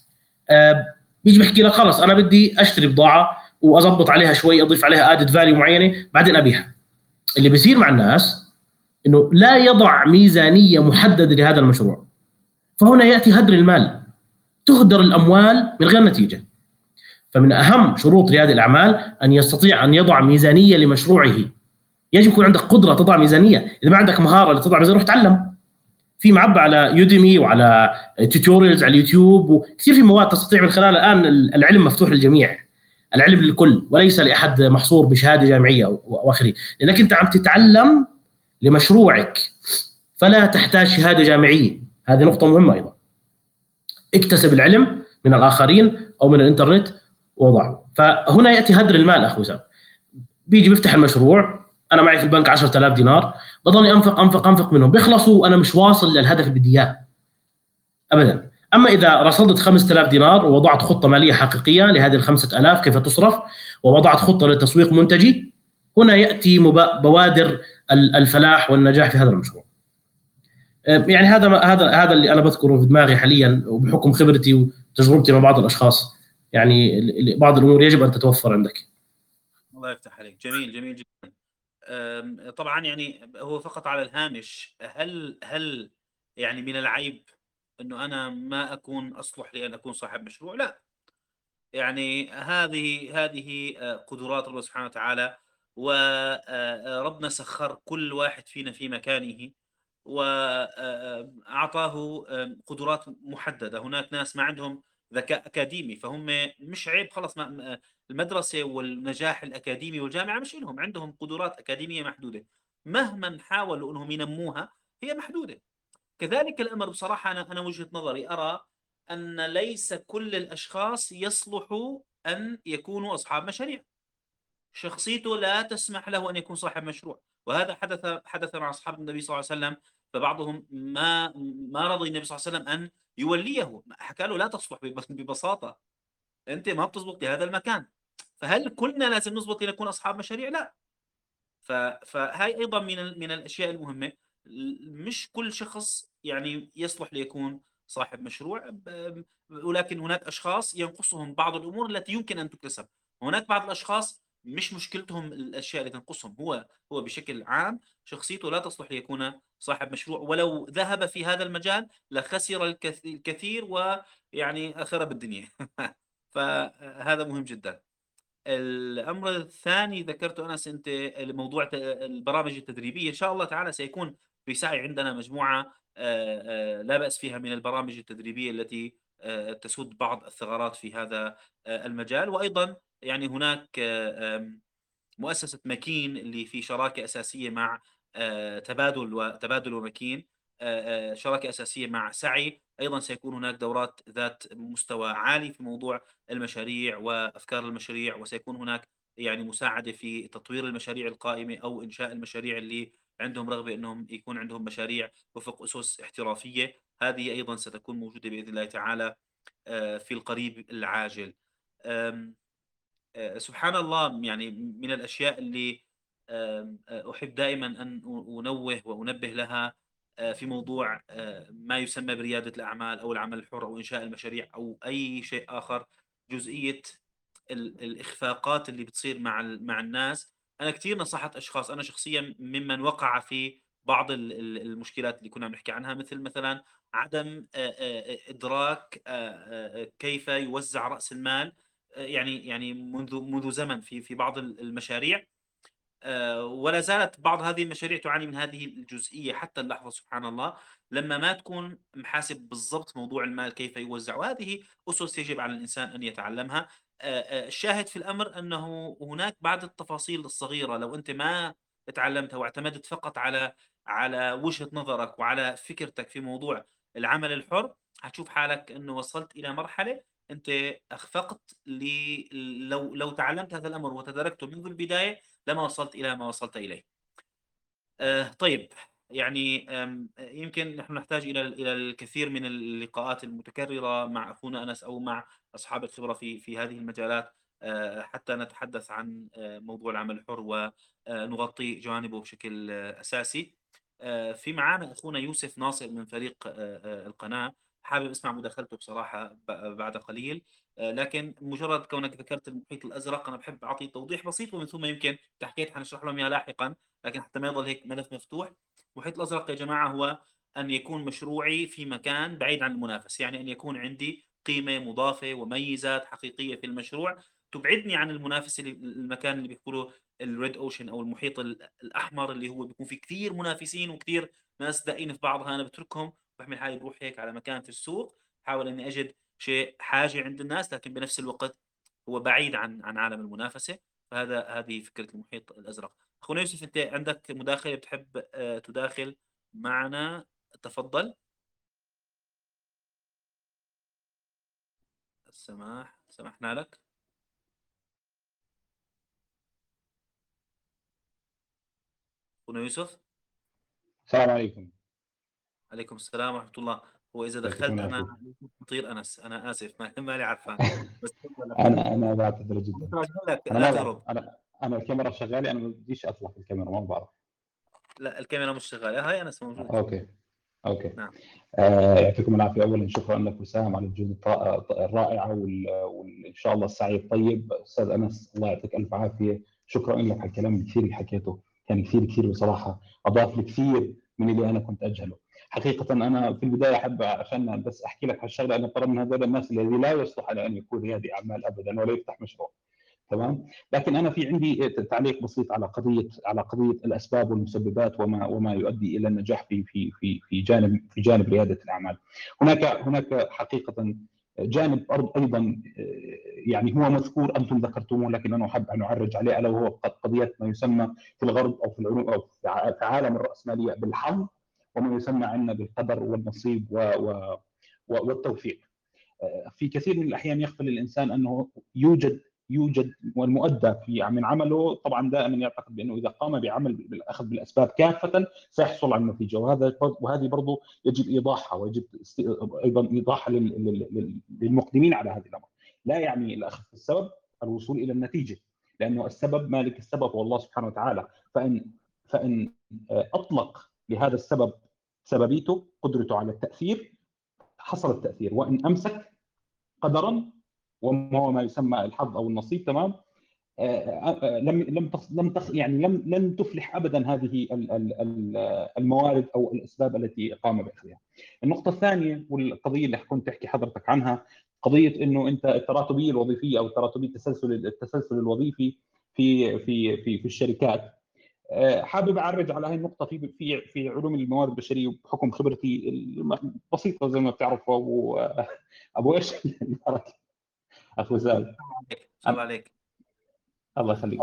آه بيجي بيحكي لك خلص انا بدي اشتري بضاعه واضبط عليها شوي، اضيف عليها ادد فاليو معينه بعدين ابيعها. اللي بيصير مع الناس انه لا يضع ميزانيه محدده لهذا المشروع، فهنا ياتي هدر المال، تهدر الاموال من غير نتيجه. فمن اهم شروط رياده الاعمال ان يستطيع ان يضع ميزانيه لمشروعه. يجب يكون عندك قدره تضع ميزانيه، اذا ما عندك مهاره لتضع ميزانيه روح تعلم. في معبى على يوديمي وعلى توتوريالز على اليوتيوب، وكثير في مواد تستطيع من خلالها. الان العلم مفتوح للجميع، العلم للكل وليس لاحد محصور بشهاده جامعيه او اخره، لانك انت عم تتعلم لمشروعك فلا تحتاج شهاده جامعيه. هذه نقطه مهمه ايضا. اكتسب العلم من الاخرين او من الانترنت وضعه. فهنا ياتي هدر المال اخو وسام. بيجي بيفتح المشروع، انا معي في البنك عشرة آلاف دينار، بضلني انفق انفق انفق منهم، بيخلصوا وانا مش واصل للهدف اللي بدي اياه ابدا. اما اذا رصدت خمسة آلاف دينار ووضعت خطه ماليه حقيقيه لهذه الخمسة آلاف كيف تصرف، ووضعت خطه لتسويق منتجي، هنا ياتي بوادر الفلاح والنجاح في هذا المشروع. يعني هذا هذا هذا اللي انا بذكره في دماغي حاليا، وبحكم خبرتي وتجربتي مع بعض الاشخاص. يعني بعض الامور يجب ان تتوفر عندك. الله يفتح عليك. جميل جميل جدا. طبعا يعني هو فقط على الهامش، هل هل يعني من العيب انه انا ما اكون اصلح لان اكون صاحب مشروع؟ لا، يعني هذه هذه قدرات الله سبحانه وتعالى، وربنا سخر كل واحد فينا في مكانه واعطاه قدرات محدده. هناك ناس ما عندهم ذكاء اكاديمي، فهم مش عيب خلص، ما المدرسه والنجاح الاكاديمي والجامعه مش لهم، عندهم قدرات اكاديميه محدوده، مهما حاولوا انهم ينموها هي محدوده. كذلك الامر بصراحه، انا انا وجهه نظري ارى أن ليس كل الأشخاص يصلحوا أن يكونوا أصحاب مشاريع. شخصيته لا تسمح له أن يكون صاحب مشروع، وهذا حدث حدث مع أصحاب النبي صلى الله عليه وسلم. فبعضهم ما ما رضي النبي صلى الله عليه وسلم أن يوليه، حكى له لا تصلح ببساطة، أنت ما بتزبط لهذا المكان. فهل كلنا لازم نزبط لنكون أصحاب مشاريع؟ لا. ف... فهاي ايضا من ال... من الاشياء المهمه. مش كل شخص يعني يصلح ليكون صاحب مشروع، ب... ولكن هناك اشخاص ينقصهم بعض الامور التي يمكن ان تكتسب. هناك بعض الاشخاص مش مشكلتهم الاشياء اللي تنقصهم، هو هو بشكل عام شخصيته لا تصلح ليكون صاحب مشروع، ولو ذهب في هذا المجال لخسر الكث- الكثير ويعني خرب الدنيا. فهذا مهم جدا. الأمر الثاني ذكرته أنس أنت، موضوع ت- البرامج التدريبية. إن شاء الله تعالى سيكون في سعي عندنا مجموعة آه، آه، لا بأس فيها من البرامج التدريبية التي آه، تسد بعض الثغرات في هذا آه، المجال. وأيضا يعني هناك آه، آم، مؤسسة مكين اللي في شراكة أساسية مع آه، تبادل وتبادل ومكين، آه، آه، شراكة أساسية مع سعي. أيضا سيكون هناك دورات ذات مستوى عالي في موضوع المشاريع وأفكار المشاريع، وسيكون هناك يعني مساعدة في تطوير المشاريع القائمة أو إنشاء المشاريع اللي عندهم رغبة أنهم يكون عندهم مشاريع وفق أسس احترافية. هذه أيضا ستكون موجودة بإذن الله تعالى آه، في القريب العاجل. آم، آه، سبحان الله، يعني من الأشياء اللي آم، آه، أحب دائما أن أنوه وأنبه لها آه، في موضوع آه، ما يسمى بريادة الأعمال أو العمل الحر أو إنشاء المشاريع أو أي شيء آخر، جزئية ال- الإخفاقات اللي بتصير مع ال- مع الناس. أنا كثير نصحت أشخاص، أنا شخصيا ممن وقع في بعض ال- ال- المشكلات اللي كنا بنحكي عنها، مثل مثلا عدم آه، آه، إدراك آه، آه، كيف يوزع رأس المال. آه، يعني يعني منذ منذ زمن في في بعض المشاريع، آه، ولا زالت بعض هذه المشاريع تعاني من هذه الجزئية حتى اللحظة. سبحان الله، لما ما تكون محاسب بالضبط موضوع المال كيف يوزع، وهذه أسس يجب على الإنسان أن يتعلمها. آه، آه، الشاهد في الأمر أنه هناك بعض التفاصيل الصغيرة لو أنت ما تعلمتها واعتمدت فقط على على وجهة نظرك وعلى فكرتك في موضوع العمل الحر، هتشوف حالك أنه وصلت إلى مرحلة أنت أخفقت. لي لو لو تعلمت هذا الأمر وتدركته منذ البداية لما وصلت إلى ما وصلت إليه. آه طيب، يعني آم، يمكن نحن نحتاج إلى إلى الكثير من اللقاءات المتكررة مع أخونا أنس أو مع أصحاب الخبرة في في هذه المجالات، آه، حتى نتحدث عن آه، موضوع العمل الحر ونغطي جوانبه بشكل آه، أساسي. آه، في معانا أخونا يوسف ناصر من فريق آه، آه، القناة، حابب أسمع مداخلته بصراحة ب- بعد قليل. آه، لكن مجرد كونك ذكرت المحيط الأزرق أنا بحب أعطي توضيح بسيط، ومن ثم يمكن تحكيت حنشرح لهم إياه لاحقا، لكن حتى ما يظل هيك ملف مفتوح. المحيط الأزرق يا جماعة هو أن يكون مشروعي في مكان بعيد عن المنافس، يعني أن يكون عندي قيمة مضافة وميزات حقيقية في المشروع تبعدني عن المنافس، اللي المكان اللي بيقولوا الريد اوشن او المحيط ال- الاحمر، اللي هو بيكون في كثير منافسين وكثير ناس داقين في بعضها. انا بتركهم، بحمل حالي بروح هيك على مكان في السوق، بحاول اني اجد شيء حاجة عند الناس لكن بنفس الوقت هو بعيد عن عن عالم المنافسة. فهذا هذه فكرة المحيط الازرق. اخونا يوسف، انت عندك مداخلة بتحب آه، تداخل معنا؟ تفضل. السماح سمحنا لك. اخونا يوسف. السلام عليكم. عليكم السلام ورحمة الله. هو إذا يعطيكم دخلت العافية. أنا مطير أنس، أنا آسف ما مالي عارفان. بس تفضل أخوي. أنا أنا بعتذر أنا جدا. راجع لك أنا لا ما بعرف، تهرب. أنا أنا الكاميرا شغالة، أنا ما بديش أطلع في الكاميرا، ما بعرف. لا الكاميرا مش شغالة، هاي أنس موجود. أوكي أوكي. نعم. آه يعطيكم العافية. أولا شكرا لك وسام على الجهود الط- الرائعة وال- وإن شاء الله السعي الطيب. أستاذ أنس الله يعطيك ألف عافية، شكرا لك على الكلام الكثير اللي حكيته، كان كثير كثير بصراحة، أضاف لي كثير من اللي أنا كنت أجهله. حقيقة أنا في البداية أحب عشان بس أحكي لك هالشغلة، أنا ترى من هذول الناس الذي لا يصلح على أن يكون ريادي أعمال أبدا ولا يفتح مشروع. تمام. لكن انا في عندي تعليق بسيط على قضيه على قضيه الاسباب والمسببات وما وما يؤدي الى النجاح في في في في جانب في جانب رياده الاعمال. هناك هناك حقيقه جانب ايضا يعني هو مذكور، انتم ذكرتموه لكن انا احب ان اعرج عليه، الا وهو قضيه ما يسمى في الغرب او في العلوم او في عالم الراسماليه بالحظ، وما يسمى عندنا بالقدر والنصيب و و والتوفيق. في كثير من الاحيان يغفل الانسان انه يوجد يوجد والمؤدى في من عمله طبعا دائما يعتقد بانه اذا قام بعمل بالاخذ بالاسباب كافه سيحصل على النتيجه، وهذا وهذه برضه يجب ايضاحها، ويجب ايضا ايضاحها للمقدمين على هذه الامر. لا يعني الاخذ بالسبب الوصول الى النتيجه، لانه السبب مالك السبب هو الله سبحانه وتعالى، فان فان اطلق لهذا السبب سببيته قدرته على التاثير حصل التاثير، وان امسك قدرا وهو ما يسمى الحظ او النصيب تمام لم لم لم يعني لم لن تفلح ابدا هذه الموارد او الاسباب التي قام باخذها. النقطه الثانيه والقضيه اللي كنت تحكي حضرتك عنها، قضيه انه انت التراتبيه الوظيفيه او التراتبيه التسلسل التسلسل الوظيفي في في في في الشركات. حابب اعرج على هذه النقطه في في في علوم الموارد البشريه بحكم خبرتي البسيطه زي ما بتعرفوا ابو ابو ايش اخو زاد. الله عليك. الله يخليك.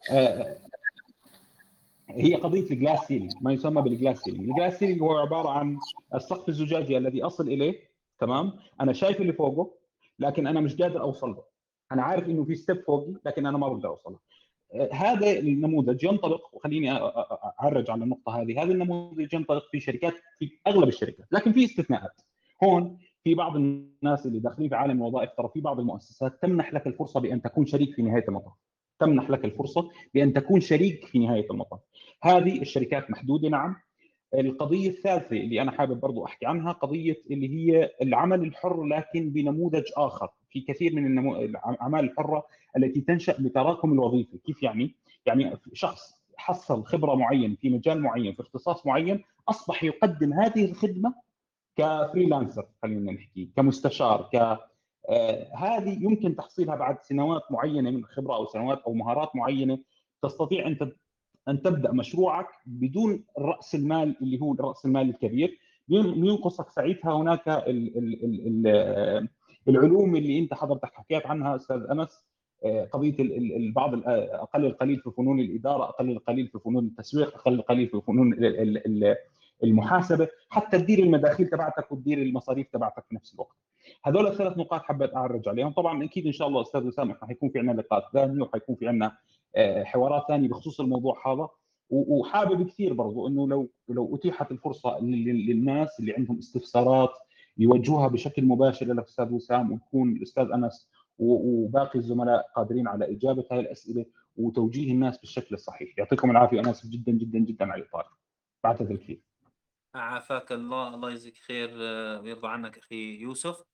هي قضيه الجلاس سيلينج، ما يسمى بالجلاس سيلينج. الجلاس سيلينج هو عباره عن السقف الزجاجي الذي اصل اليه، تمام؟ انا شايف اللي فوقه لكن انا مش قادر اوصل له. انا عارف انه في ستيب فوقي لكن انا ما بقدر اوصله. هذا النموذج ينطبق، وخليني اعرج على النقطه هذه، هذا النموذج ينطبق في شركات، في اغلب الشركات، لكن في استثناءات. هون في بعض الناس اللي داخلين في عالم الوظائف، ترى في بعض المؤسسات تمنح لك الفرصه بان تكون شريك في نهايه المطاف، تمنح لك الفرصه بان تكون شريك في نهايه المطاف. هذه الشركات محدوده نعم. القضيه الثالثه اللي انا حابب برضو احكي عنها، قضيه اللي هي العمل الحر لكن بنموذج اخر. في كثير من النمو... الاعمال الحره التي تنشا بتراكم الوظيفي. كيف يعني؟ يعني شخص حصل خبره معينه في مجال معين في اختصاص معين، اصبح يقدم هذه الخدمه كفريلانسر، خلينا نحكي كمستشار، ك آه هذه يمكن تحصيلها بعد سنوات معينه من الخبره او سنوات او مهارات معينه. تستطيع انت ان تبدا مشروعك بدون راس المال اللي هو راس المال الكبير. بينقصك ساعتها هناك ال ال ال ال العلوم اللي انت حضرتك حكيت عنها استاذ انس، قضيه البعض اقل القليل في فنون الاداره، اقل القليل في فنون التسويق، اقل القليل في فنون المحاسبه، حتى تدير المداخيل تبعتك وتدير المصاريف تبعتك في نفس الوقت. هذول الثلاث نقاط حبيت اعرج عليهم. طبعا اكيد ان شاء الله استاذ وسام احنا حيكون في عندنا لقاءات ثانيه وحيكون في عندنا حوارات ثانيه بخصوص الموضوع هذا. وحابب كثير برضو انه لو لو اتيحت الفرصه للناس اللي عندهم استفسارات يوجهوها بشكل مباشر للاستاذ وسام، ويكون الاستاذ انس وباقي الزملاء قادرين على اجابه هذه الاسئله وتوجيه الناس بالشكل الصحيح. يعطيكم العافيه، انا اسف جدا جدا جدا على الاطاله. بعتذر كثير. عافاك الله، الله يجزيك خير ويرضى عنك اخي يوسف.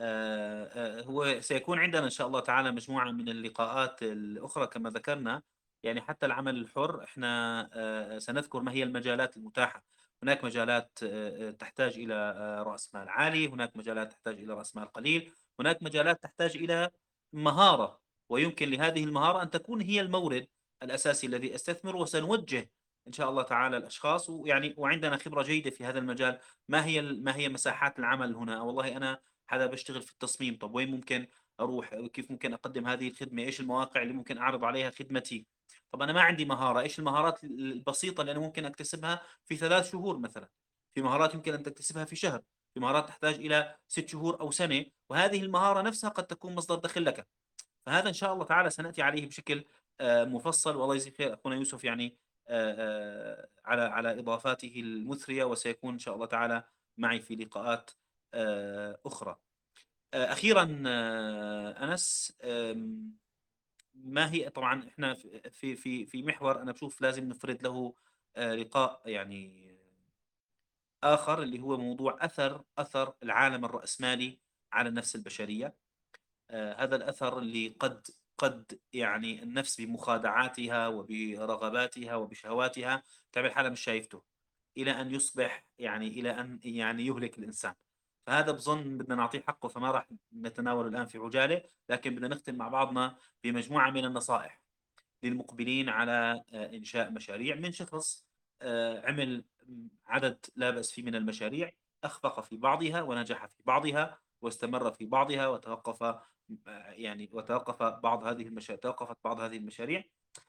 هو سيكون عندنا ان شاء الله تعالى مجموعه من اللقاءات الاخرى كما ذكرنا. يعني حتى العمل الحر احنا سنذكر ما هي المجالات المتاحه. هناك مجالات تحتاج الى راس مال عالي، هناك مجالات تحتاج الى راس مال قليل، هناك مجالات تحتاج الى مهاره، ويمكن لهذه المهاره ان تكون هي المورد الاساسي الذي استثمر، وسنوجه ان شاء الله تعالى الاشخاص. ويعني وعندنا خبره جيده في هذا المجال. ما هي ما هي مساحات العمل هنا؟ والله انا هذا بشتغل في التصميم، طب وين ممكن اروح؟ كيف ممكن اقدم هذه الخدمه؟ ايش المواقع اللي ممكن اعرض عليها خدمتي؟ طب انا ما عندي مهاره، ايش المهارات البسيطه اللي انا ممكن اكتسبها في ثلاث شهور مثلا؟ في مهارات يمكن ان تكتسبها في شهر، في مهارات تحتاج الى ست شهور او سنه، وهذه المهاره نفسها قد تكون مصدر دخل لك. فهذا ان شاء الله تعالى سناتي عليه بشكل مفصل. والله يجزيك خير اخونا يوسف يعني على على اضافاته المثريه، وسيكون ان شاء الله تعالى معي في لقاءات اخرى. اخيرا انس، ما هي طبعا احنا في في في محور انا بشوف لازم نفرد له لقاء يعني اخر، اللي هو موضوع اثر اثر العالم الرأسمالي على النفس البشريه. هذا الاثر اللي قد قد يعني النفس بمخادعاتها وبرغباتها وبشهواتها تعمل حالها مش شايفته، الى ان يصبح يعني الى ان يعني يهلك الانسان. فهذا بظن بدنا نعطيه حقه، فما راح نتناول الان في عجاله، لكن بدنا نختم مع بعضنا بمجموعه من النصائح للمقبلين على انشاء مشاريع، من شخص عمل عدد لا بأس فيه من المشاريع، اخفق في بعضها ونجح في بعضها واستمر في بعضها، وتوقف يعني وتوقف بعض هذه المشاريع توقفت بعض هذه المشاريع.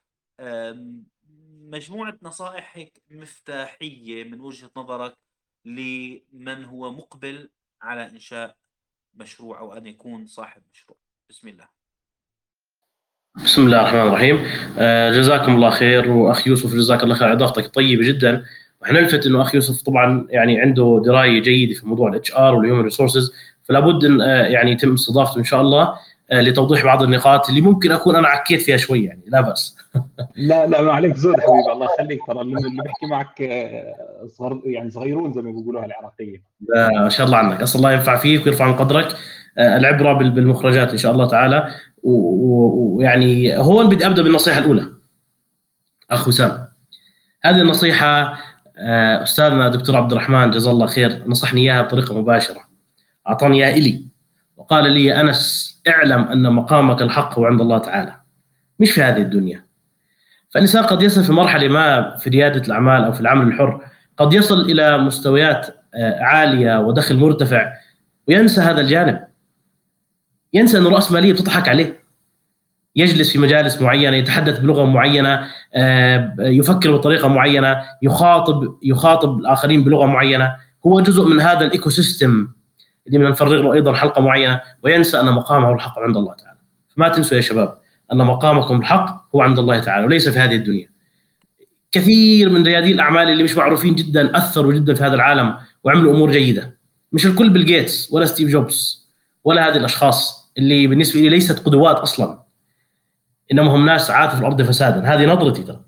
مجموعة نصائح هيك مفتاحية من وجهة نظرك لمن هو مقبل على إنشاء مشروع أو أن يكون صاحب مشروع؟ بسم الله. بسم الله الرحمن الرحيم. آه، جزاكم الله خير. واخ يوسف جزاك الله خير على اضافتك طيبه جدا. وحنلفت انه اخ يوسف طبعا يعني عنده درايه جيده في موضوع الاتش ار والهيومن ريسورسز، فلا بد ان آه، يعني يتم استضافته ان شاء الله آه، لتوضيح بعض النقاط اللي ممكن اكون انا عكيت فيها شوي، يعني لا باس. لا لا ما عليك زود حبيبي، الله يخليك. ترى اللي اللي بيحكي معك صغر يعني صغيرون زي ما بيقولوها العراقيه. ما شاء الله عنك، اسال الله ينفع فيك ويرفع من قدرك. آه، العبره بال- بالمخرجات ان شاء الله تعالى. و- و- ويعني هون بدي ابدا بالنصيحه الاولى. اخ وسام، هذه النصيحه آه، استاذنا دكتور عبد الرحمن جزاه الله خير نصحني اياها بطريقه مباشره، اعطاني اياها الي وقال لي: يا انس، اعلم ان مقامك الحق هو عند الله تعالى، مش في هذه الدنيا. فالانسان قد يصل في مرحله ما في رياده الاعمال او في العمل الحر، قد يصل الى مستويات آه، عاليه ودخل مرتفع وينسى هذا الجانب، ينسى انه راس ماليه بتضحك عليه. يجلس في مجالس معينه، يتحدث بلغه معينه، آه، يفكر بطريقه معينه، يخاطب يخاطب الاخرين بلغه معينه، هو جزء من هذا الايكو سيستم اللي بدنا نفرغ له ايضا حلقه معينه، وينسى ان مقامه الحق عند الله تعالى. فما تنسوا يا شباب ان مقامكم الحق هو عند الله تعالى وليس في هذه الدنيا. كثير من ريادي الاعمال اللي مش معروفين جدا اثروا جدا في هذا العالم وعملوا امور جيده. مش الكل بيل جيتس ولا ستيف جوبز ولا هذه الاشخاص اللي بالنسبه لي ليست قدوات اصلا، انما هم ناس عاثوا في الارض فسادا. هذه نظرتي ترى.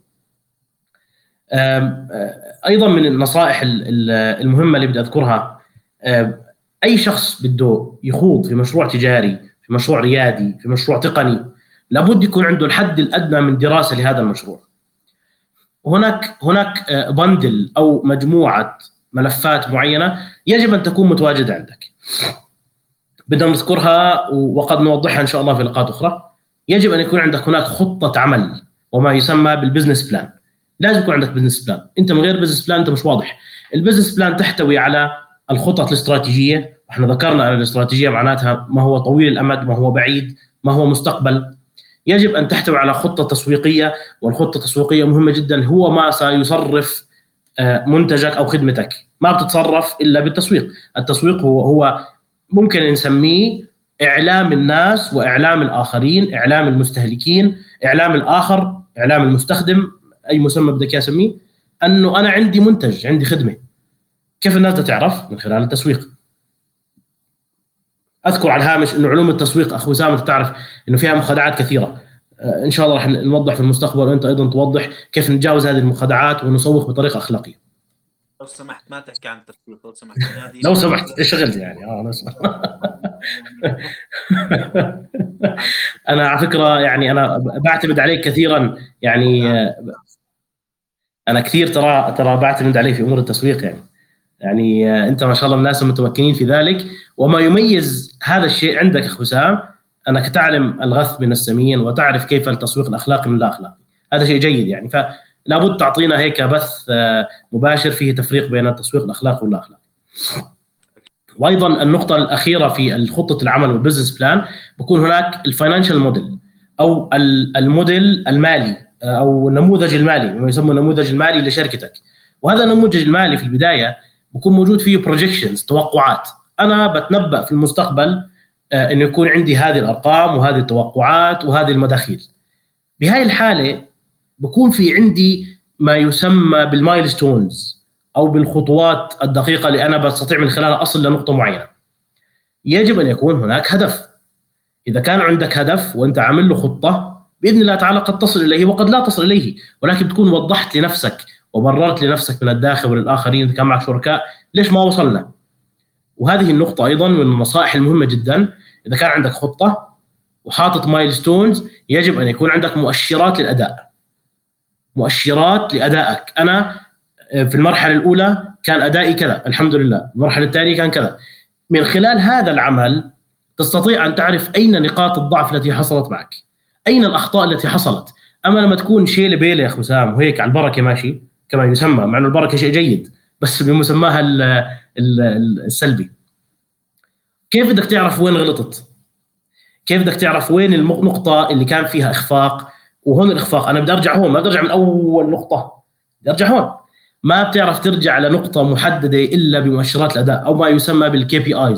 ايضا من النصائح المهمه اللي بدي اذكرها، اي شخص بده يخوض في مشروع تجاري، في مشروع ريادي، في مشروع تقني، لابد يكون عنده الحد الادنى من دراسه لهذا المشروع. هناك هناك بندل او مجموعه ملفات معينه يجب ان تكون متواجده عندك، بدنا نذكرها وقد نوضحها ان شاء الله في لقاءات اخرى. يجب ان يكون عندك هناك خطه عمل وما يسمى بالبزنس بلان. لازم يكون عندك بزنس بلان. انت من غير بزنس بلان انت مش واضح. البزنس بلان تحتوي على الخطط الاستراتيجيه، احنا ذكرنا ان الاستراتيجيه معناتها ما هو طويل الامد، ما هو بعيد، ما هو مستقبل. يجب ان تحتوي على خطه تسويقيه، والخطه التسويقيه مهمه جدا. هو ما سيصرف منتجك او خدمتك. ما بتتصرف الا بالتسويق. التسويق هو هو ممكن نسميه اعلام الناس واعلام الاخرين، اعلام المستهلكين، اعلام الاخر، اعلام المستخدم، اي مسمى بدك اسميه، انه انا عندي منتج، عندي خدمه. كيف الناس تعرف؟ من خلال التسويق. اذكر على الهامش انه علوم التسويق اخ وسام تعرف انه فيها مخادعات كثيره. ان شاء الله رح نوضح في المستقبل، وانت ايضا توضح كيف نتجاوز هذه المخادعات ونسوق بطريقه اخلاقيه. لو سمحت ما تحكي عن التسويق، لو سمحت. لو سمحت ايش شغلت يعني. اه انا انا على فكره يعني انا بعتمد عليك كثيرا، يعني انا كثير ترى ترى بعتمد عليك في امور التسويق. يعني يعني انت ما شاء الله من الناس المتمكنين في ذلك. وما يميز هذا الشيء عندك اخ وسام انك تعلم الغث من السمين وتعرف كيف التسويق الاخلاقي من لا اخلاقي. هذا شيء جيد يعني. فلا بد تعطينا هيك بث مباشر فيه تفريق بين التسويق الاخلاقي واللا اخلاقي. وايضا النقطه الاخيره في خطه العمل والبزنس بلان بكون هناك الفاينانشال موديل او الموديل المالي او النموذج المالي، ما يسمى النموذج المالي لشركتك. وهذا النموذج المالي في البدايه بكون موجود فيه بروجكشنز، توقعات. انا بتنبأ في المستقبل انه يكون عندي هذه الارقام وهذه التوقعات وهذه المداخيل. بهاي الحاله بكون في عندي ما يسمى بالمايلستونز او بالخطوات الدقيقه اللي انا بستطيع من خلالها اصل لنقطه معينه. يجب ان يكون هناك هدف. اذا كان عندك هدف وانت عامل له خطه، باذن الله تعالى قد تصل اليه وقد لا تصل اليه، ولكن تكون وضحت لنفسك وبررت لنفسك من الداخل وللاخرين اذا كان معك شركاء ليش ما وصلنا. وهذه النقطه ايضا من النصائح المهمه جدا. اذا كان عندك خطه وحاطط مايلستونز، يجب ان يكون عندك مؤشرات للاداء، مؤشرات لادائك. انا في المرحله الاولى كان ادائي كذا، الحمد لله. المرحله الثانيه كان كذا. من خلال هذا العمل تستطيع ان تعرف اين نقاط الضعف التي حصلت معك، اين الاخطاء التي حصلت. اما لما تكون شيله بيله يا اخو سام وهيك على البركه ماشي كما يسمى، مع انه البركه شيء جيد بس بمسماها السلبي، كيف بدك تعرف وين غلطت؟ كيف بدك تعرف وين النقطه اللي كان فيها اخفاق؟ وهون الاخفاق انا بدي ارجع هون، ما بدي ارجع من اول نقطه، بدي ارجع هون. ما بتعرف ترجع لنقطه محدده الا بمؤشرات الاداء او ما يسمى بالكي بي ايز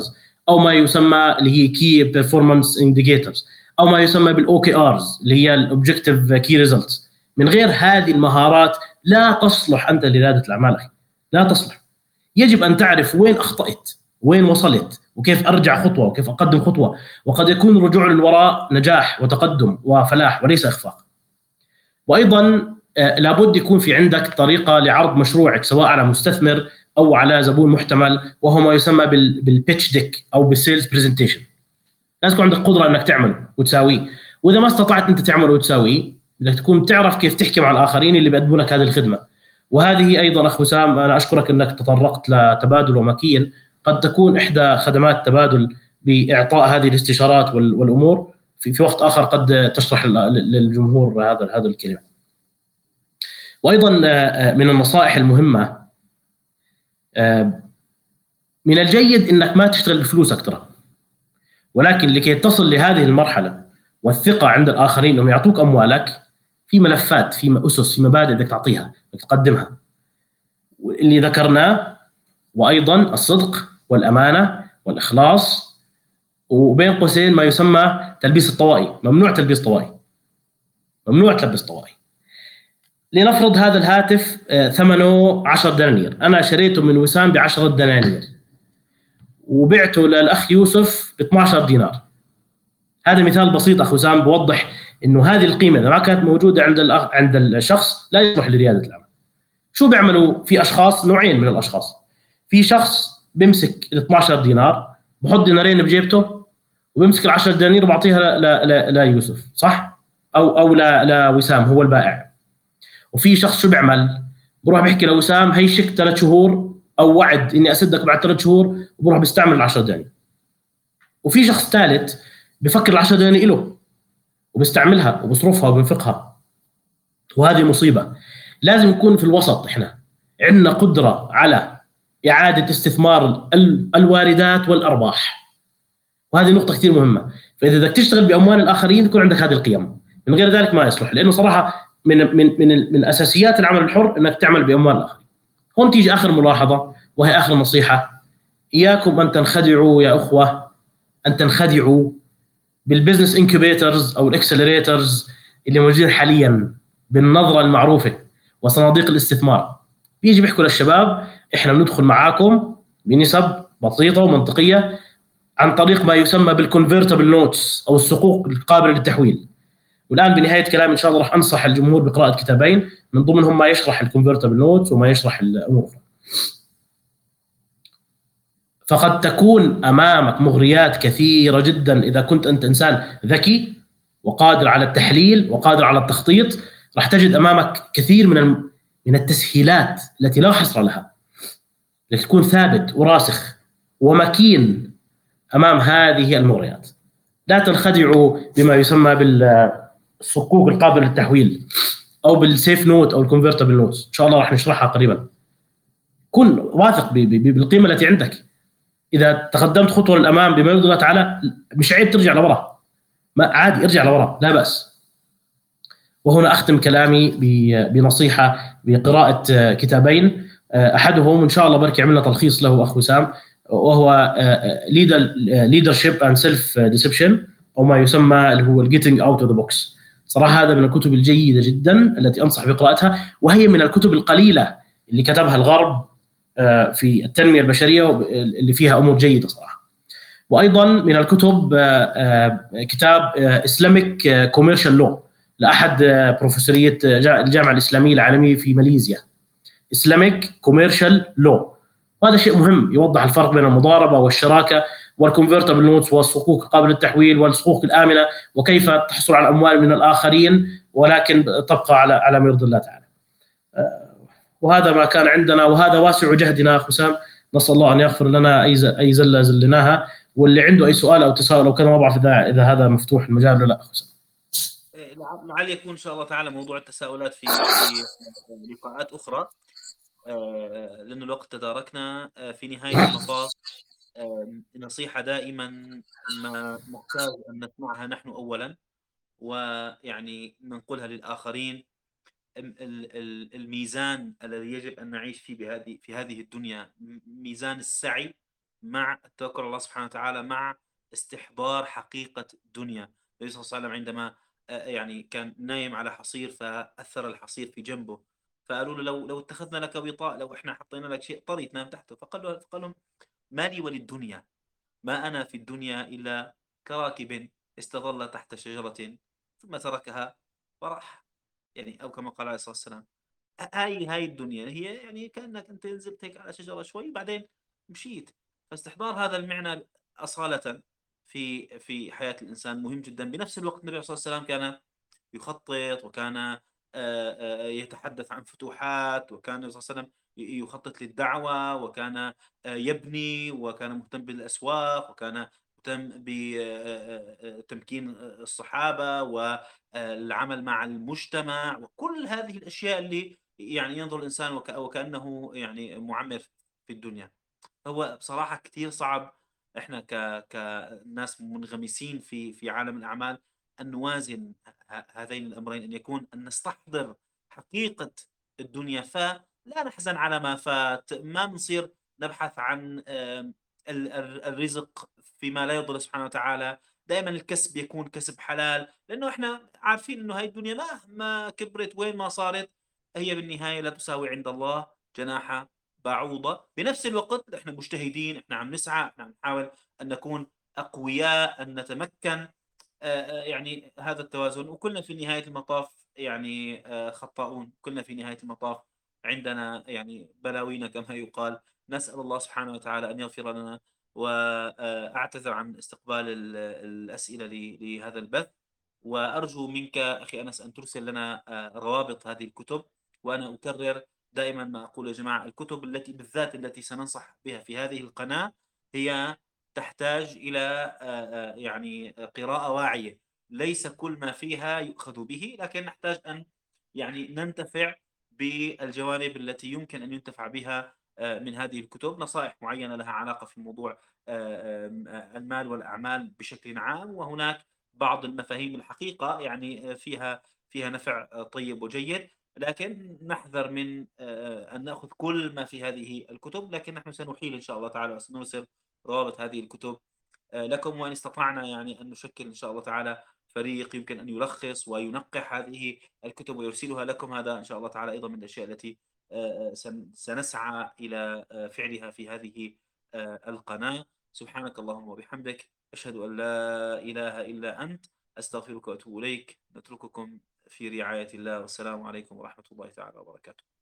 او ما يسمى اللي هي كي بيرفورمانس انديكيتورز، او ما يسمى بالاو كي ارز اللي هي الاوبجكتيف كي ريزلتس. من غير هذه المهارات لا تصلح انت لرياده الاعمال اخي، لا تصلح. يجب ان تعرف وين اخطات، وين وصلت، وكيف ارجع خطوه، وكيف اقدم خطوه. وقد يكون الرجوع للوراء نجاح وتقدم وفلاح وليس اخفاق. وايضا لابد يكون في عندك طريقه لعرض مشروعك سواء على مستثمر او على زبون محتمل، وهو ما يسمى بالبيتش ديك او بالسيلز برزنتيشن. لازم يكون عندك قدره انك تعمله وتساويه، واذا ما استطعت انت تعمله وتساويه بدك تكون تعرف كيف تحكي مع الاخرين اللي بيقدموا لك هذه الخدمه. وهذه ايضا اخ وسام انا اشكرك انك تطرقت لتبادل ومكين، قد تكون احدى خدمات تبادل باعطاء هذه الاستشارات والامور في, في وقت اخر قد تشرح للجمهور هذا هذا الكلمه. وايضا من النصائح المهمه، من الجيد انك ما تشتغل بفلوس اكثر، ولكن لكي تصل لهذه المرحله والثقه عند الاخرين انهم يعطوك اموالك، في ملفات، في اسس، في مبادئ بدك تعطيها، بدك تقدمها اللي ذكرناه، وايضا الصدق والامانه والاخلاص، وبين قوسين ما يسمى تلبيس الطوائي. ممنوع تلبيس طوائي، ممنوع تلبس طوائي. لنفرض هذا الهاتف ثمنه عشرة دنانير، انا شريته من وسام ب عشرة دنانير وبعته للاخ يوسف ب اثني عشر دينار. هذا مثال بسيط اخ وسام بوضح انه هذه القيمه اذا ما كانت موجوده عند الأخ... عند الشخص لا يصلح لرياده الاعمال. شو بيعملوا؟ في اشخاص نوعين من الاشخاص. في شخص بيمسك ال اثني عشر دينار بحط دينارين بجيبته وبيمسك ال عشرة دنانير وبعطيها ل... ل... ليوسف، صح؟ او او ل... لوسام هو البائع. وفي شخص شو بيعمل؟ بروح بيحكي لوسام هيشك ثلاث شهور او وعد اني اسدك بعد ثلاث شهور، وبروح بيستعمل ال عشرة دنانير. وفي شخص ثالث بفكر ال عشرة دنانير له وبيستعملها وبصرفها وبينفقها، وهذه مصيبه. لازم نكون في الوسط. احنا عندنا قدره على اعاده استثمار الواردات والارباح، وهذه نقطه كثير مهمه. فاذا بدك تشتغل باموال الاخرين يكون عندك هذه القيم، من غير ذلك ما يصلح. لانه صراحه من من من من اساسيات العمل الحر انك تعمل باموال الاخرين. هون تيجي اخر ملاحظه وهي اخر نصيحه: اياكم ان تنخدعوا يا اخوه، ان تنخدعوا بالبزنس انكوبيترز او الاكسلريترز اللي موجودين حاليا بالنظره المعروفه وصناديق الاستثمار. بيجي بيحكوا للشباب احنا بندخل معاكم بنسب بسيطه ومنطقيه عن طريق ما يسمى بالكونفرتبل نوتس او الصكوك القابله للتحويل. والان بنهايه كلام ان شاء الله راح انصح الجمهور بقراءه كتابين من ضمنهم ما يشرح الكونفرتبل نوتس وما يشرح الامور. فقد تكون امامك مغريات كثيره جدا اذا كنت انت انسان ذكي وقادر على التحليل وقادر على التخطيط. راح تجد امامك كثير من من التسهيلات التي لا حصر لها، لتكون ثابت وراسخ ومكين امام هذه المغريات. لا تنخدعوا بما يسمى بالصكوك القابله للتحويل او بالسيف نوت او الكونفرتبل نوتس. ان شاء الله راح نشرحها قريبا. كن واثق بالقيمه التي عندك. اذا تقدمت خطوه للامام بما يرضي الله تعالى مش عيب ترجع لورا، ما عادي ارجع لورا لا باس. وهنا اختم كلامي بنصيحه بقراءه كتابين، احدهم ان شاء الله بركي عملنا تلخيص له اخ وسام، وهو ليدرشيب اند سيلف ديسبشن او ما يسمى اللي هو الجيتنج اوت اوف ذا بوكس. صراحه هذا من الكتب الجيده جدا التي انصح بقراءتها، وهي من الكتب القليله اللي كتبها الغرب في التنميه البشريه اللي فيها امور جيده صراحه. وايضا من الكتب كتاب اسلاميك كوميرشال لو لاحد بروفيسوريه الجامعه الاسلاميه العالميه في ماليزيا. اسلاميك كوميرشال لو، وهذا شيء مهم يوضح الفرق بين المضاربه والشراكه والكونفرتبل نوتس والصكوك قابله للتحويل والصكوك الامنه، وكيف تحصل على الاموال من الاخرين ولكن تبقى على على ما يرضي الله تعالى. وهذا ما كان عندنا، وهذا واسع جهدنا اخ حسام. نسال الله ان يغفر لنا اي اي زله زلناها، واللي عنده اي سؤال او تساؤل او كذا ما بعرف اذا اذا هذا مفتوح المجال ولا لا اخ حسام. لعل يكون ان شاء الله تعالى موضوع التساؤلات في في لقاءات اخرى، لأن الوقت تداركنا. في نهايه المطاف نصيحه دائما ما نحتاج ان نسمعها نحن اولا ويعني ننقلها للاخرين: الميزان الذي يجب ان نعيش فيه بهذه في هذه الدنيا ميزان السعي مع التوكل على الله سبحانه وتعالى، مع استحضار حقيقة الدنيا. النبي صلى الله عليه وسلم عندما آه، يعني كان نايم على حصير فأثر الحصير في جنبه، فقالوا له لو لو اتخذنا لك وطاء، لو احنا حطينا لك شيء طري تنام تحته، فقال له فقال لهم ما لي وللدنيا، ما أنا في الدنيا إلا كراكب استظل تحت شجرة ثم تركها وراح. يعني أو كما قال عليه الصلاة والسلام، هاي هاي الدنيا هي يعني كأنك أنت نزلت هيك على شجرة شوي بعدين مشيت. فاستحضار هذا المعنى أصالة في في حياة الإنسان مهم جدا. بنفس الوقت النبي صلى الله عليه وسلم كان يخطط، وكان آه، آه، يتحدث عن فتوحات، وكان النبي صلى الله عليه وسلم يخطط للدعوة، وكان آه، يبني، وكان مهتم بالأسواق، وكان مهتم بتمكين الصحابة والعمل مع المجتمع، وكل هذه الأشياء اللي يعني ينظر الإنسان وك- وكأنه يعني معمر في الدنيا. هو بصراحة كثير صعب احنا ك كناس منغمسين في في عالم الأعمال أن نوازن ه- هذين الأمرين، أن يكون أن نستحضر حقيقة الدنيا، فلا نحزن على ما فات، ما نصير نبحث عن آم، ال- ال- الرزق فيما لا يرضي الله سبحانه وتعالى. دائما الكسب يكون كسب حلال، لأنه احنا عارفين أنه هاي الدنيا مهما كبرت وين ما صارت هي بالنهاية لا تساوي عند الله جناح بعوضة. بنفس الوقت احنا مجتهدين، احنا عم نسعى، احنا عم نحاول ان نكون اقوياء، ان نتمكن. آه، آه، يعني هذا التوازن، وكلنا في نهاية المطاف يعني آه، خطاؤون، كلنا في نهاية المطاف عندنا يعني بلاوينا كما يقال. نسأل الله سبحانه وتعالى أن يغفر لنا. وأعتذر عن استقبال ال- الأسئلة ل- لهذا البث، وأرجو منك أخي أنس أن ترسل لنا آه، روابط هذه الكتب. وأنا أكرر دائما ما أقول يا جماعة، الكتب التي بالذات التي سننصح بها في هذه القناة هي تحتاج إلى آه، آه، يعني قراءة واعية. ليس كل ما فيها يؤخذ به، لكن نحتاج أن يعني ننتفع بالجوانب التي يمكن أن ينتفع بها آه، من هذه الكتب. نصائح معينة لها علاقة في موضوع آه، آه، المال والأعمال بشكل عام، وهناك بعض المفاهيم الحقيقة يعني آه، فيها فيها نفع آه، طيب وجيد. لكن نحذر من آه، أن نأخذ كل ما في هذه الكتب، لكن نحن سنحيل إن شاء الله تعالى وسنرسل روابط هذه الكتب آه، لكم. وإن استطعنا يعني أن نشكل إن شاء الله تعالى فريق يمكن أن يلخص وينقح هذه الكتب ويرسلها لكم، هذا إن شاء الله تعالى أيضا من الأشياء التي آه، آه، سن- سنسعى إلى آه، فعلها في هذه آه، القناة. سبحانك اللهم وبحمدك، أشهد أن لا إله إلا أنت، أستغفرك وأتوب إليك. نترككم في رعاية الله، والسلام عليكم ورحمة الله تعالى وبركاته.